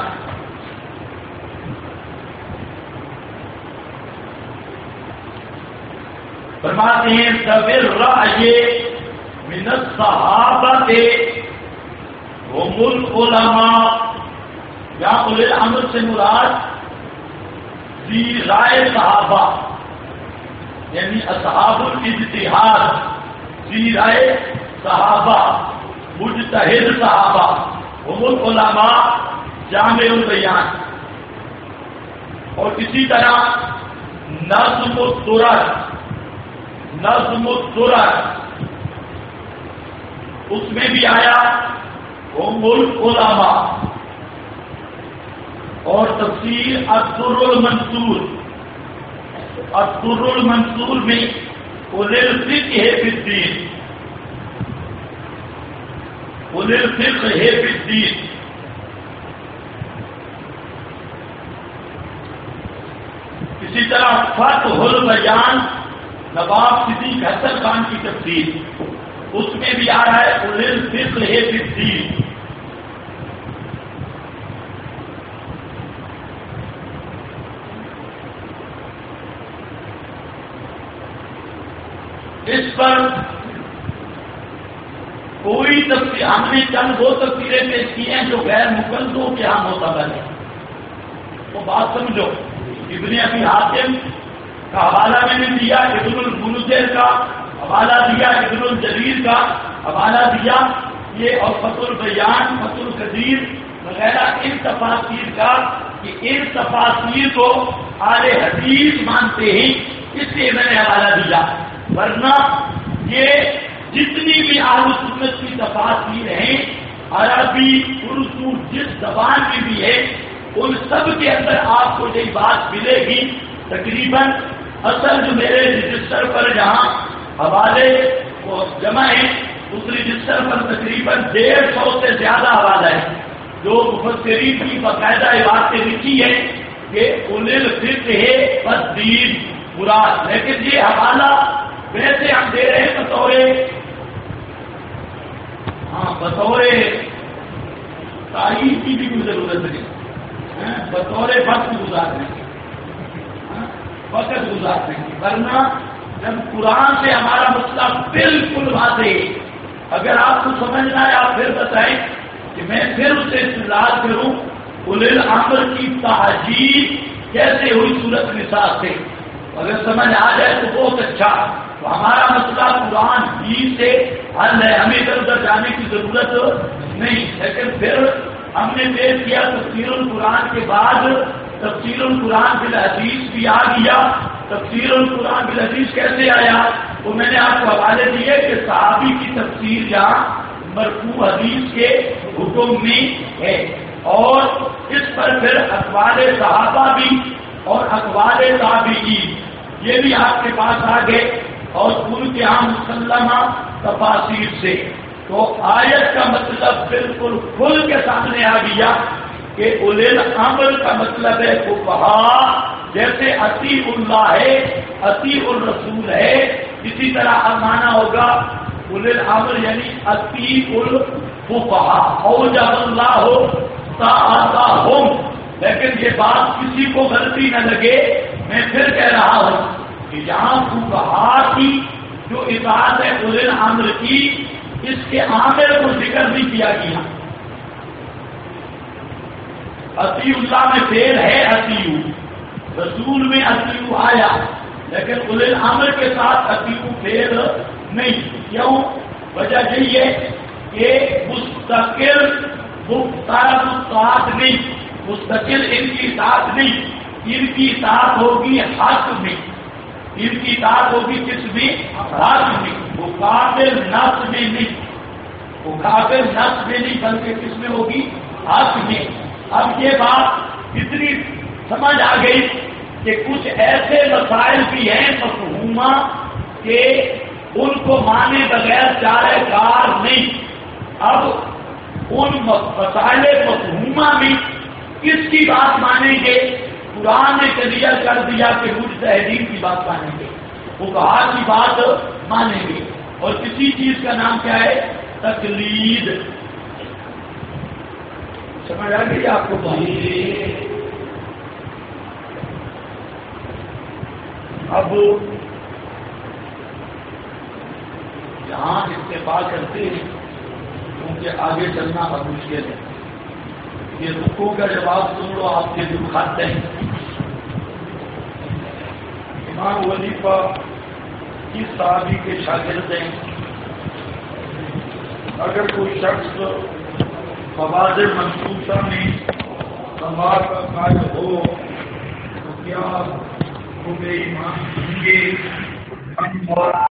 Speaker 1: فرماتے ہیں سبر رأی من الصحابۃ هم العلماء، یا اولی الامر سے مراد ذی رائے صحابہ، یعنی اصحاب الاجتہاد، سیرائے صحابہ، مجتہد صحابہ، ہم العلماء، جامع البیان. اور اسی طرح نظم الدرر، نظم الدرر اس میں بھی آیا ہم العلماء. اور تفسیر الدر المنصور، الدر المنصور میں اولي الفقہ فی الدین، اولي الفقہ فی الدین. اسی طرح فتح البیان نواب صدیق حسن خان کی تفسیر، اس میں بھی آ رہا ہے اولي الفقہ فی الدین. اس پر کوئی تفسیر ہم نے چند وہ تفسیریں پیش کی ہیں جو غیر مقلدوں کے ہاں معتبر ہیں. وہ بات سمجھو، ابن ابی حاتم کا حوالہ میں نے دیا، ابن المنذر کا حوالہ دیا، ابن الجریر کا حوالہ دیا، یہ اور فتح البیان، فتح القدیر وغیرہ ان تفاسیر کا، کہ ان تفاسیر کو اہل حدیث مانتے ہیں، اس لیے میں نے حوالہ دیا. ورنہ یہ جتنی بھی اہل سنت کی تفاسیر ہیں، عربی، اردو، جس زبان کی بھی ہے، ان سب کے اندر آپ کو یہی بات ملے گی. تقریباً اصل جو میرے رجسٹر پر جہاں حوالے جمع ہیں، اس رجسٹر پر تقریباً 150 سے زیادہ حوالہ ہے، جو مفسرین کی باقاعدہ عبارتیں لکھی ہیں کہ اولي الفقہ فی الدین مراد. لیکن یہ حوالہ ویسے ہم دے رہے ہیں بطور تاریخ کی بھی کوئی ضرورت نہیں، بطور وقت گزارنے کی، وقت گزارنے کی. ورنہ جب قرآن سے ہمارا مسئلہ بالکل واضح، اگر آپ کو سمجھنا ہے آپ پھر بتائیں کہ میں پھر اسے استدلال کروں اولي الامر کی تحجیل کیسے ہوئی صورت نساء سے. اگر سمجھ آ جائے تو بہت اچھا. تو ہمارا مسئلہ قرآن ہی سے حل ہے، ہمیں ادھر ادھر جانے کی ضرورت نہیں. لیکن پھر ہم نے پیش کیا تفسیر القرآن کے بعد تفسیر القرآن بالحدیث بھی آ گیا. تفسیر القرآن بالحدیث کیسے آیا؟ تو میں نے آپ کو حوالے دیے کہ صحابی کی تفسیر جہاں مرفوع حدیث کے حکم میں ہے، اور اس پر پھر اقوال صحابہ بھی اور اقوال تابعین یہ بھی آپ کے پاس آ گئے، اور ان کے یہاں مسلمہ تفاسیر سے. تو آیت کا مطلب بالکل کھل کے سامنے آ گیا کہ اولي الامر کا مطلب ہے فقہا، جیسے اطیع اللہ ہے، اطیع الرسول ہے، اسی طرح مانا ہوگا اولي الامر یعنی اطیع الفقہا، اوجب اللہ طاعتہم. لیکن یہ بات کسی کو غلطی نہ لگے، میں پھر کہہ رہا ہوں کہ یہاں فقہا کی جو اطاعت ہے اولي الامر کی، اس کے عامل کو ذکر نہیں کیا گیا. اطیع اللہ میں فعل ہے اطیع، رسول میں اطیع آیا، لیکن اولي الامر کے ساتھ اطیع فعل نہیں. کیوں؟ وجہ یہی ہے کہ مستقل مختلف اطاعت نہیں، مستقل ان کی اطاعت نہیں، ان کی اطاعت ہوگی حق میں، ان کی اطاعت ہوگی کس میں؟ حق میں. وہ قابل نصب میں نہیں، وہ قابل نصب میں نہیں، بلکہ کس میں ہوگی؟ حق میں. اب یہ بات اتنی سمجھ آ گئی کہ کچھ ایسے مسائل بھی ہیں مفہومہ کہ ان کو مانے بغیر چارہ کار نہیں. اب ان مسائل مفہومہ میں کس کی بات مانیں گے؟ قرآن نے کلیئر کر دیا کہ مجتہدین کی بات مانیں گے، فقہا کی بات مانیں گے. اور کسی چیز کا نام کیا ہے؟ تقلید. سمجھ آ گئی آپ کو؟ اب یہاں اتفاق کرتے ہیں کیونکہ آگے چلنا اب مشکل ہے. یہ رکوع کا جواب سن لو، آپ کے دل کھاتے ہیں. امام ولی کا کس صحابی کے شاگرد ہیں؟ اگر کوئی شخص مواد منصوصہ میں سماع کا قائل ہو تو کیا وہ بے ایمان ہوں گے؟